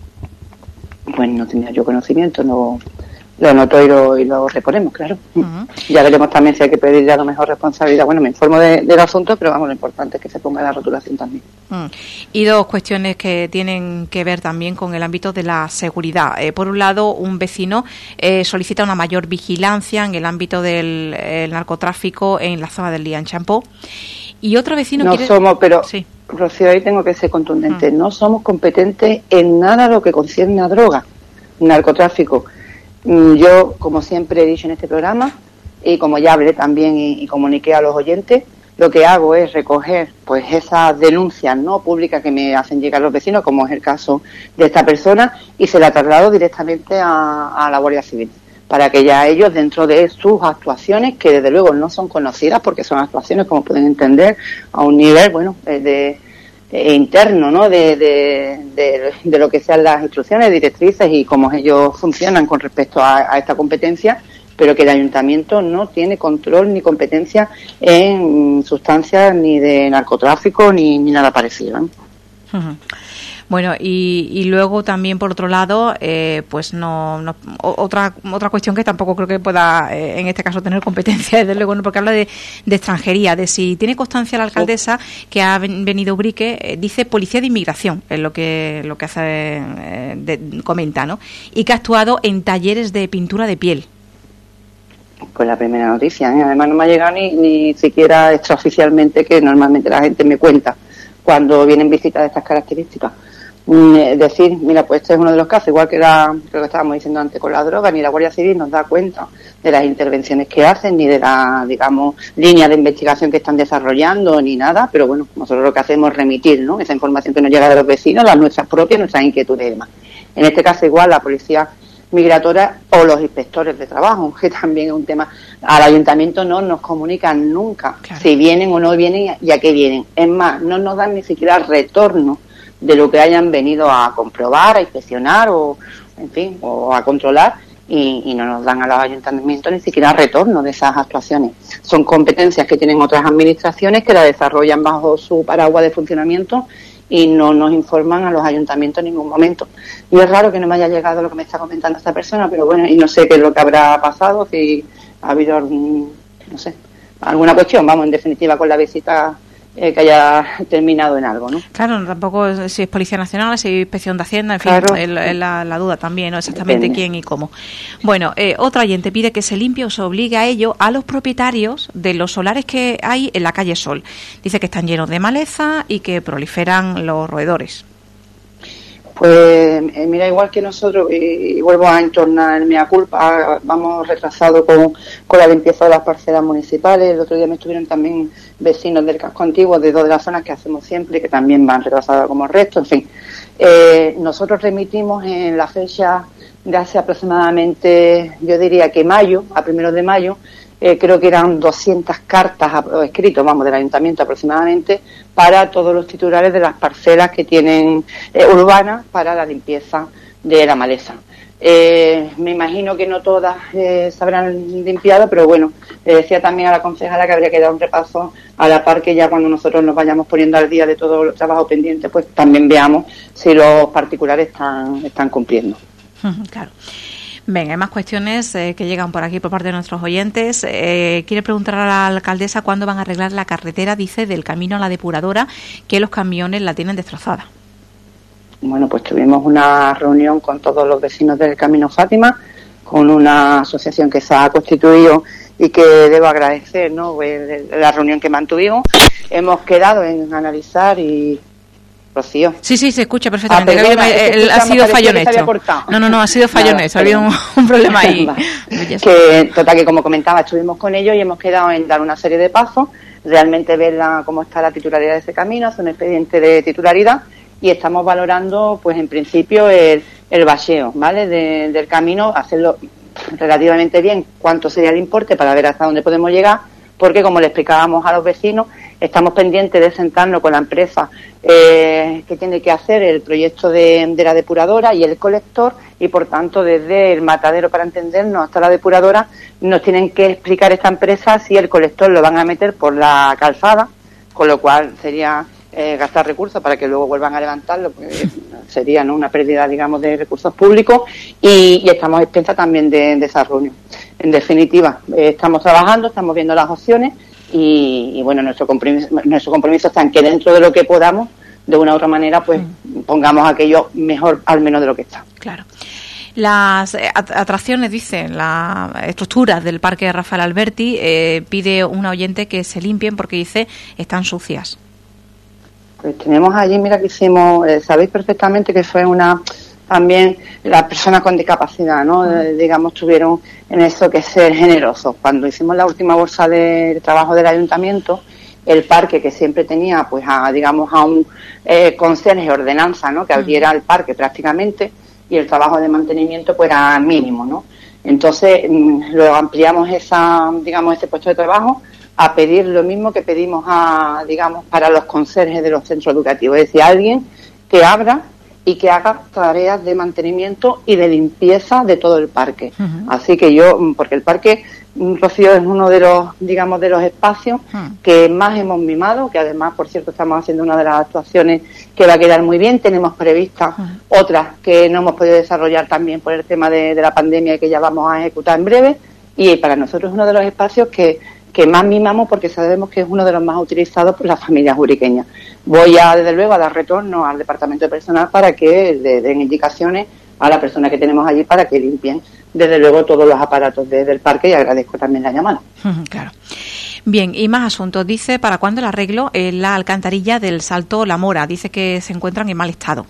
Bueno, no tenía yo conocimiento, no lo anoto y lo reponemos, claro. Ya veremos también si hay que pedirle a lo mejor responsabilidad. Bueno, me informo del asunto, pero vamos, lo importante es que se ponga la rotulación también. Y 2 cuestiones que tienen que ver también con el ámbito de la seguridad. Por un lado, un vecino solicita una mayor vigilancia en el ámbito del narcotráfico en la zona del Lian Champó. Y otro vecino sí. Rocío, ahí tengo que ser contundente. No somos competentes en nada lo que concierne a droga, narcotráfico. Yo, como siempre he dicho en este programa, y como ya hablé también y comuniqué a los oyentes, lo que hago es recoger pues esas denuncias no públicas que me hacen llegar los vecinos, como es el caso de esta persona, y se la traslado directamente a la Guardia Civil, para que ya ellos, dentro de sus actuaciones, que desde luego no son conocidas porque son actuaciones, como pueden entender, a un nivel, bueno, interno, ¿no? De lo que sean las instrucciones, directrices y cómo ellos funcionan con respecto a esta competencia, pero que el ayuntamiento no tiene control ni competencia en sustancias ni de narcotráfico ni nada parecido, ¿eh? Uh-huh. Bueno, y luego también, por otro lado, pues otra cuestión que tampoco creo que pueda, en este caso, tener competencia, desde luego, ¿no? Porque habla de extranjería, de si tiene constancia la alcaldesa que ha venido Ubrique, dice policía de inmigración, es lo que hace, comenta, ¿no? Y que ha actuado en talleres de pintura de piel. Pues la primera noticia, ¿eh? Además no me ha llegado ni siquiera extraoficialmente, que normalmente la gente me cuenta cuando vienen visitas de estas características. Decir, mira, pues este es uno de los casos, igual que lo que estábamos diciendo antes con la droga, ni la Guardia Civil nos da cuenta de las intervenciones que hacen, ni de la, digamos, línea de investigación que están desarrollando, ni nada, pero bueno, nosotros lo que hacemos es remitir, ¿no?, esa información que nos llega de los vecinos, las nuestras propias, nuestras inquietudes y demás. En este caso igual la policía migratoria o los inspectores de trabajo, que también es un tema. Al ayuntamiento no nos comunican nunca, claro, si vienen o no vienen y a qué vienen. Es más, no nos dan ni siquiera retorno de lo que hayan venido a comprobar, a inspeccionar o, en fin, o a controlar, y no nos dan a los ayuntamientos ni siquiera retorno de esas actuaciones. Son competencias que tienen otras administraciones que la desarrollan bajo su paraguas de funcionamiento y no nos informan a los ayuntamientos en ningún momento. Y es raro que no me haya llegado lo que me está comentando esta persona, pero bueno, y no sé qué es lo que habrá pasado, si ha habido alguna cuestión, vamos, en definitiva, con la visita que haya terminado en algo, ¿no? Claro, tampoco si es Policía Nacional, si es Inspección de Hacienda, en fin, claro, es la duda también, ¿no? Exactamente depende quién y cómo. Bueno, otro oyente pide que se limpie o se obligue a ello a los propietarios de los solares que hay en la calle Sol. Dice que están llenos de maleza y que proliferan los roedores. Pues mira, igual que nosotros, y vuelvo a entornar el mea culpa, vamos retrasados con la limpieza de las parcelas municipales. El otro día me estuvieron también vecinos del casco antiguo de dos de las zonas que hacemos siempre, que también van retrasados como el resto, en fin. Nosotros remitimos en la fecha de hace aproximadamente, yo diría que mayo, a 1 de mayo, creo que eran 200 cartas escritos, del ayuntamiento aproximadamente, para todos los titulares de las parcelas que tienen urbanas para la limpieza de la maleza. Me imagino que no todas se habrán limpiado, pero bueno, le decía también a la concejala que habría que dar un repaso a la par que ya cuando nosotros nos vayamos poniendo al día de todo el trabajo pendiente, pues también veamos si los particulares están cumpliendo. Claro. Venga, hay más cuestiones que llegan por aquí por parte de nuestros oyentes. Quiere preguntar a la alcaldesa cuándo van a arreglar la carretera, dice, del camino a la depuradora, que los camiones la tienen destrozada. Bueno, pues tuvimos una reunión con todos los vecinos del Camino Fátima, con una asociación que se ha constituido y que debo agradecer, ¿no?, la reunión que mantuvimos. Hemos quedado en analizar y... Rocío. Sí, se escucha perfectamente. Ha sido fallo nuestro. No, ha sido fallo nuestro. Ha habido un problema ahí. Que como comentaba, estuvimos con ellos y hemos quedado en dar una serie de pasos, realmente ver cómo está la titularidad de ese camino, hacer un expediente de titularidad y estamos valorando, pues en principio, el bacheo, ¿vale?, del camino, hacerlo relativamente bien, cuánto sería el importe para ver hasta dónde podemos llegar, porque como le explicábamos a los vecinos, estamos pendientes de sentarnos con la empresa que tiene que hacer el proyecto de la depuradora y el colector, y por tanto desde el matadero, para entendernos, hasta la depuradora, nos tienen que explicar esta empresa si el colector lo van a meter por la calzada, con lo cual sería gastar recursos para que luego vuelvan a levantarlo, porque sería, ¿no?, una pérdida, digamos, de recursos públicos, y estamos a expensas también de esa reunión. En definitiva, estamos trabajando, estamos viendo las opciones y bueno, nuestro compromiso está en que dentro de lo que podamos, de una u otra manera, pues pongamos aquello mejor al menos de lo que está. Claro. Las atracciones, dice, la estructura del Parque Rafael Alberti, pide una oyente que se limpien porque dice están sucias. Pues tenemos allí, mira que hicimos, sabéis perfectamente que fue también las personas con discapacidad, ¿no? Digamos, tuvieron en eso que ser generosos. Cuando hicimos la última bolsa de trabajo del ayuntamiento, el parque, que siempre tenía, pues, a un conserje, ordenanza, ¿no?, que abriera el parque prácticamente, y el trabajo de mantenimiento, pues, era mínimo, ¿no? Entonces, lo ampliamos ese puesto de trabajo a pedir lo mismo que pedimos para los conserjes de los centros educativos, es decir, alguien que abra y que haga tareas de mantenimiento y de limpieza de todo el parque. Uh-huh. Así que porque el parque, Rocío, es uno de los espacios que más hemos mimado, que además, por cierto, estamos haciendo una de las actuaciones que va a quedar muy bien. Tenemos previstas otras que no hemos podido desarrollar también por el tema de la pandemia y que ya vamos a ejecutar en breve. Y para nosotros es uno de los espacios que más mimamos porque sabemos que es uno de los más utilizados por las familias uriqueñas. Voy desde luego a dar retorno al departamento de personal para que le den indicaciones a la persona que tenemos allí para que limpien desde luego todos los aparatos del parque, y agradezco también la llamada. Claro. Bien, y más asuntos. Dice, ¿para cuándo el arreglo en la alcantarilla del Salto La Mora? Dice que se encuentran en mal estado.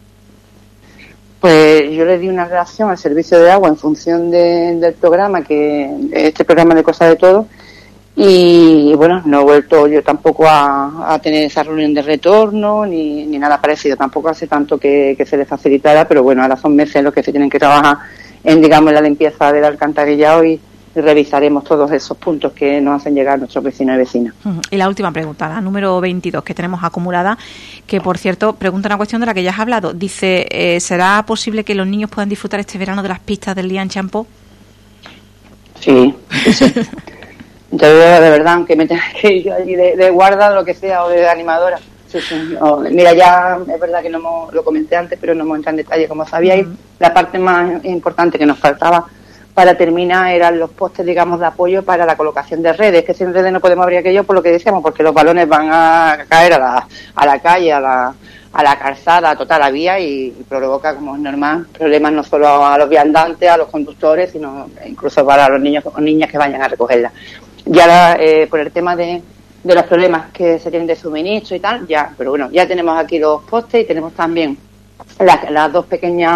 Pues yo le di una relación al servicio de agua en función del programa, este programa de Cosa de Todo, y bueno, no he vuelto yo tampoco a tener esa reunión de retorno ni nada parecido. Tampoco hace tanto que se le facilitara, pero bueno, ahora son meses en los que se tienen que trabajar en la limpieza del alcantarillado, y revisaremos todos esos puntos que nos hacen llegar nuestros vecinos y vecinas. Y la última pregunta, la número 22 que tenemos acumulada, que por cierto pregunta una cuestión de la que ya has hablado. Dice, ¿será posible que los niños puedan disfrutar este verano de las pistas del Lian Champó? Sí. Yo de verdad, aunque me tenga que ir yo allí de guarda, lo que sea, o de animadora. Sí. Mira, ya es verdad que lo comenté antes, pero no hemos entrado en detalle. Como sabíais, la parte más importante que nos faltaba para terminar eran los postes, digamos, de apoyo para la colocación de redes, que sin redes no podemos abrir aquello por lo que decíamos, porque los balones van a caer a la calle, a la calzada, a toda la vía, y provoca, como es normal, problemas no solo a los viandantes, a los conductores, sino incluso para los niños o niñas que vayan a recogerla. Y ahora, por el tema de los problemas que se tienen de suministro y tal, pero bueno, ya tenemos aquí los postes y tenemos también las dos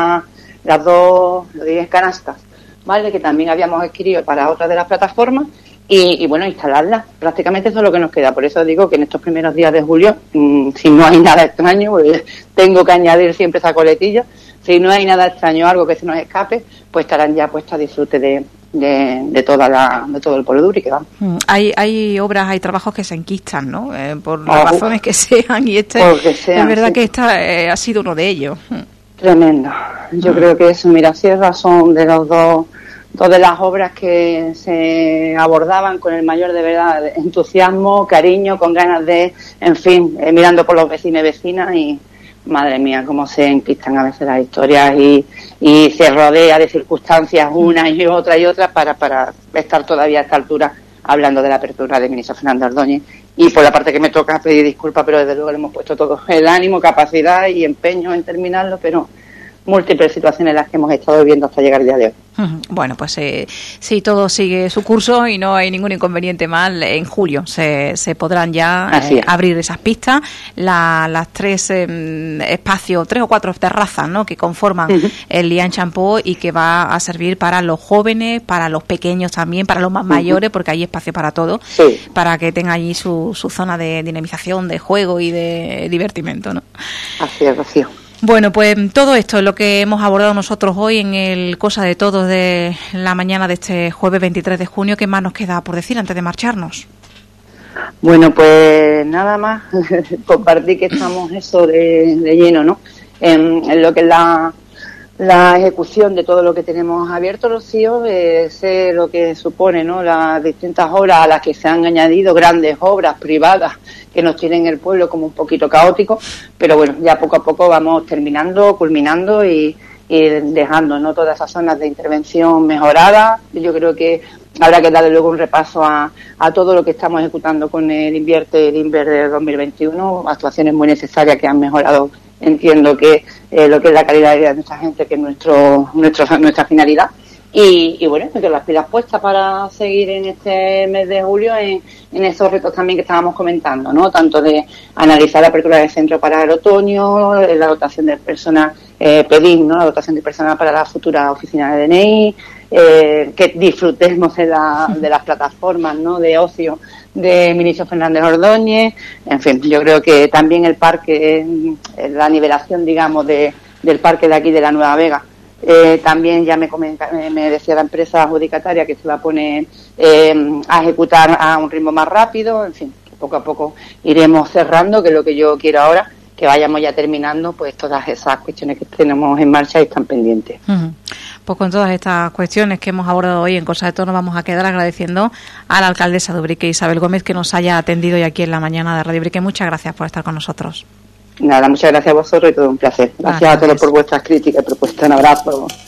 canastas, ¿vale?, que también habíamos adquirido para otras de las plataformas, y bueno, instalarlas. Prácticamente eso es lo que nos queda. Por eso digo que en estos primeros días de julio, si no hay nada extraño, pues tengo que añadir siempre esa coletilla, si no hay nada extraño, algo que se nos escape, pues estarán ya puestos a disfrute de todo el pueblo de Urique. Hay obras, hay trabajos que se enquistan, ¿no? Por las razones que sean, y es verdad, sí, que esta ha sido uno de ellos. Tremendo. Yo creo que eso, Mirasierra son de los dos de las obras que se abordaban con el mayor, de verdad, entusiasmo, cariño, con ganas de, en fin, mirando por los vecinos y vecinas, y madre mía, cómo se enquistan a veces las historias y se rodea de circunstancias una y otra para estar todavía a esta altura hablando de la apertura del ministro Fernando Ordóñez. Y por la parte que me toca pedir disculpas, pero desde luego le hemos puesto todo el ánimo, capacidad y empeño en terminarlo, pero múltiples situaciones en las que hemos estado viviendo hasta llegar el día de hoy. Bueno, pues si todo sigue su curso y no hay ningún inconveniente más, en julio se podrán ya abrir esas pistas, las tres espacios, 3 o 4 terrazas, ¿no?, que conforman el Lian Champó, y que va a servir para los jóvenes, para los pequeños también, para los más mayores, porque hay espacio para todo, para que tengan allí su zona de dinamización, de juego y de divertimento, ¿no? Así es, Rocío. Bueno, pues todo esto es lo que hemos abordado nosotros hoy en el Cosa de Todos de la mañana de este jueves 23 de junio. ¿Qué más nos queda por decir antes de marcharnos? Bueno, pues nada más compartir que estamos de lleno, ¿no?, en lo que es la ejecución de todo lo que tenemos abierto, Rocío. Sé lo que supone, ¿no?, las distintas obras a las que se han añadido, grandes obras privadas que nos tienen el pueblo como un poquito caótico, pero bueno, ya poco a poco vamos terminando, culminando y dejando, ¿no?, todas esas zonas de intervención mejoradas. Yo creo que habrá que darle luego un repaso a todo lo que estamos ejecutando con el INVER de 2021, actuaciones muy necesarias que han mejorado, entiendo que lo que es la calidad de vida de nuestra gente, que es nuestra finalidad. Y bueno, con las pilas puestas para seguir en este mes de julio en esos retos también que estábamos comentando, ¿no? Tanto de analizar la apertura del centro para el otoño, la dotación de personal, pedir, ¿no?, la dotación de personal para la futura oficina de DNI, que disfrutemos de las plataformas, ¿no?, de ocio de ministro Fernández Ordóñez. En fin, yo creo que también el parque, la nivelación, digamos, del parque de aquí de la Nueva Vega, También ya me decía la empresa adjudicataria que se va a poner a ejecutar a un ritmo más rápido. En fin, poco a poco iremos cerrando, que es lo que yo quiero ahora, que vayamos ya terminando pues todas esas cuestiones que tenemos en marcha y están pendientes. Pues con todas estas cuestiones que hemos abordado hoy en Cosa de Todos nos vamos a quedar agradeciendo a la alcaldesa de Ubrique, Isabel Gómez, que nos haya atendido hoy aquí en la mañana de Radio Ubrique. Muchas gracias por estar con nosotros. Nada, muchas gracias a vosotros y todo un placer. Gracias a todos por vuestras críticas y propuestas. Un abrazo.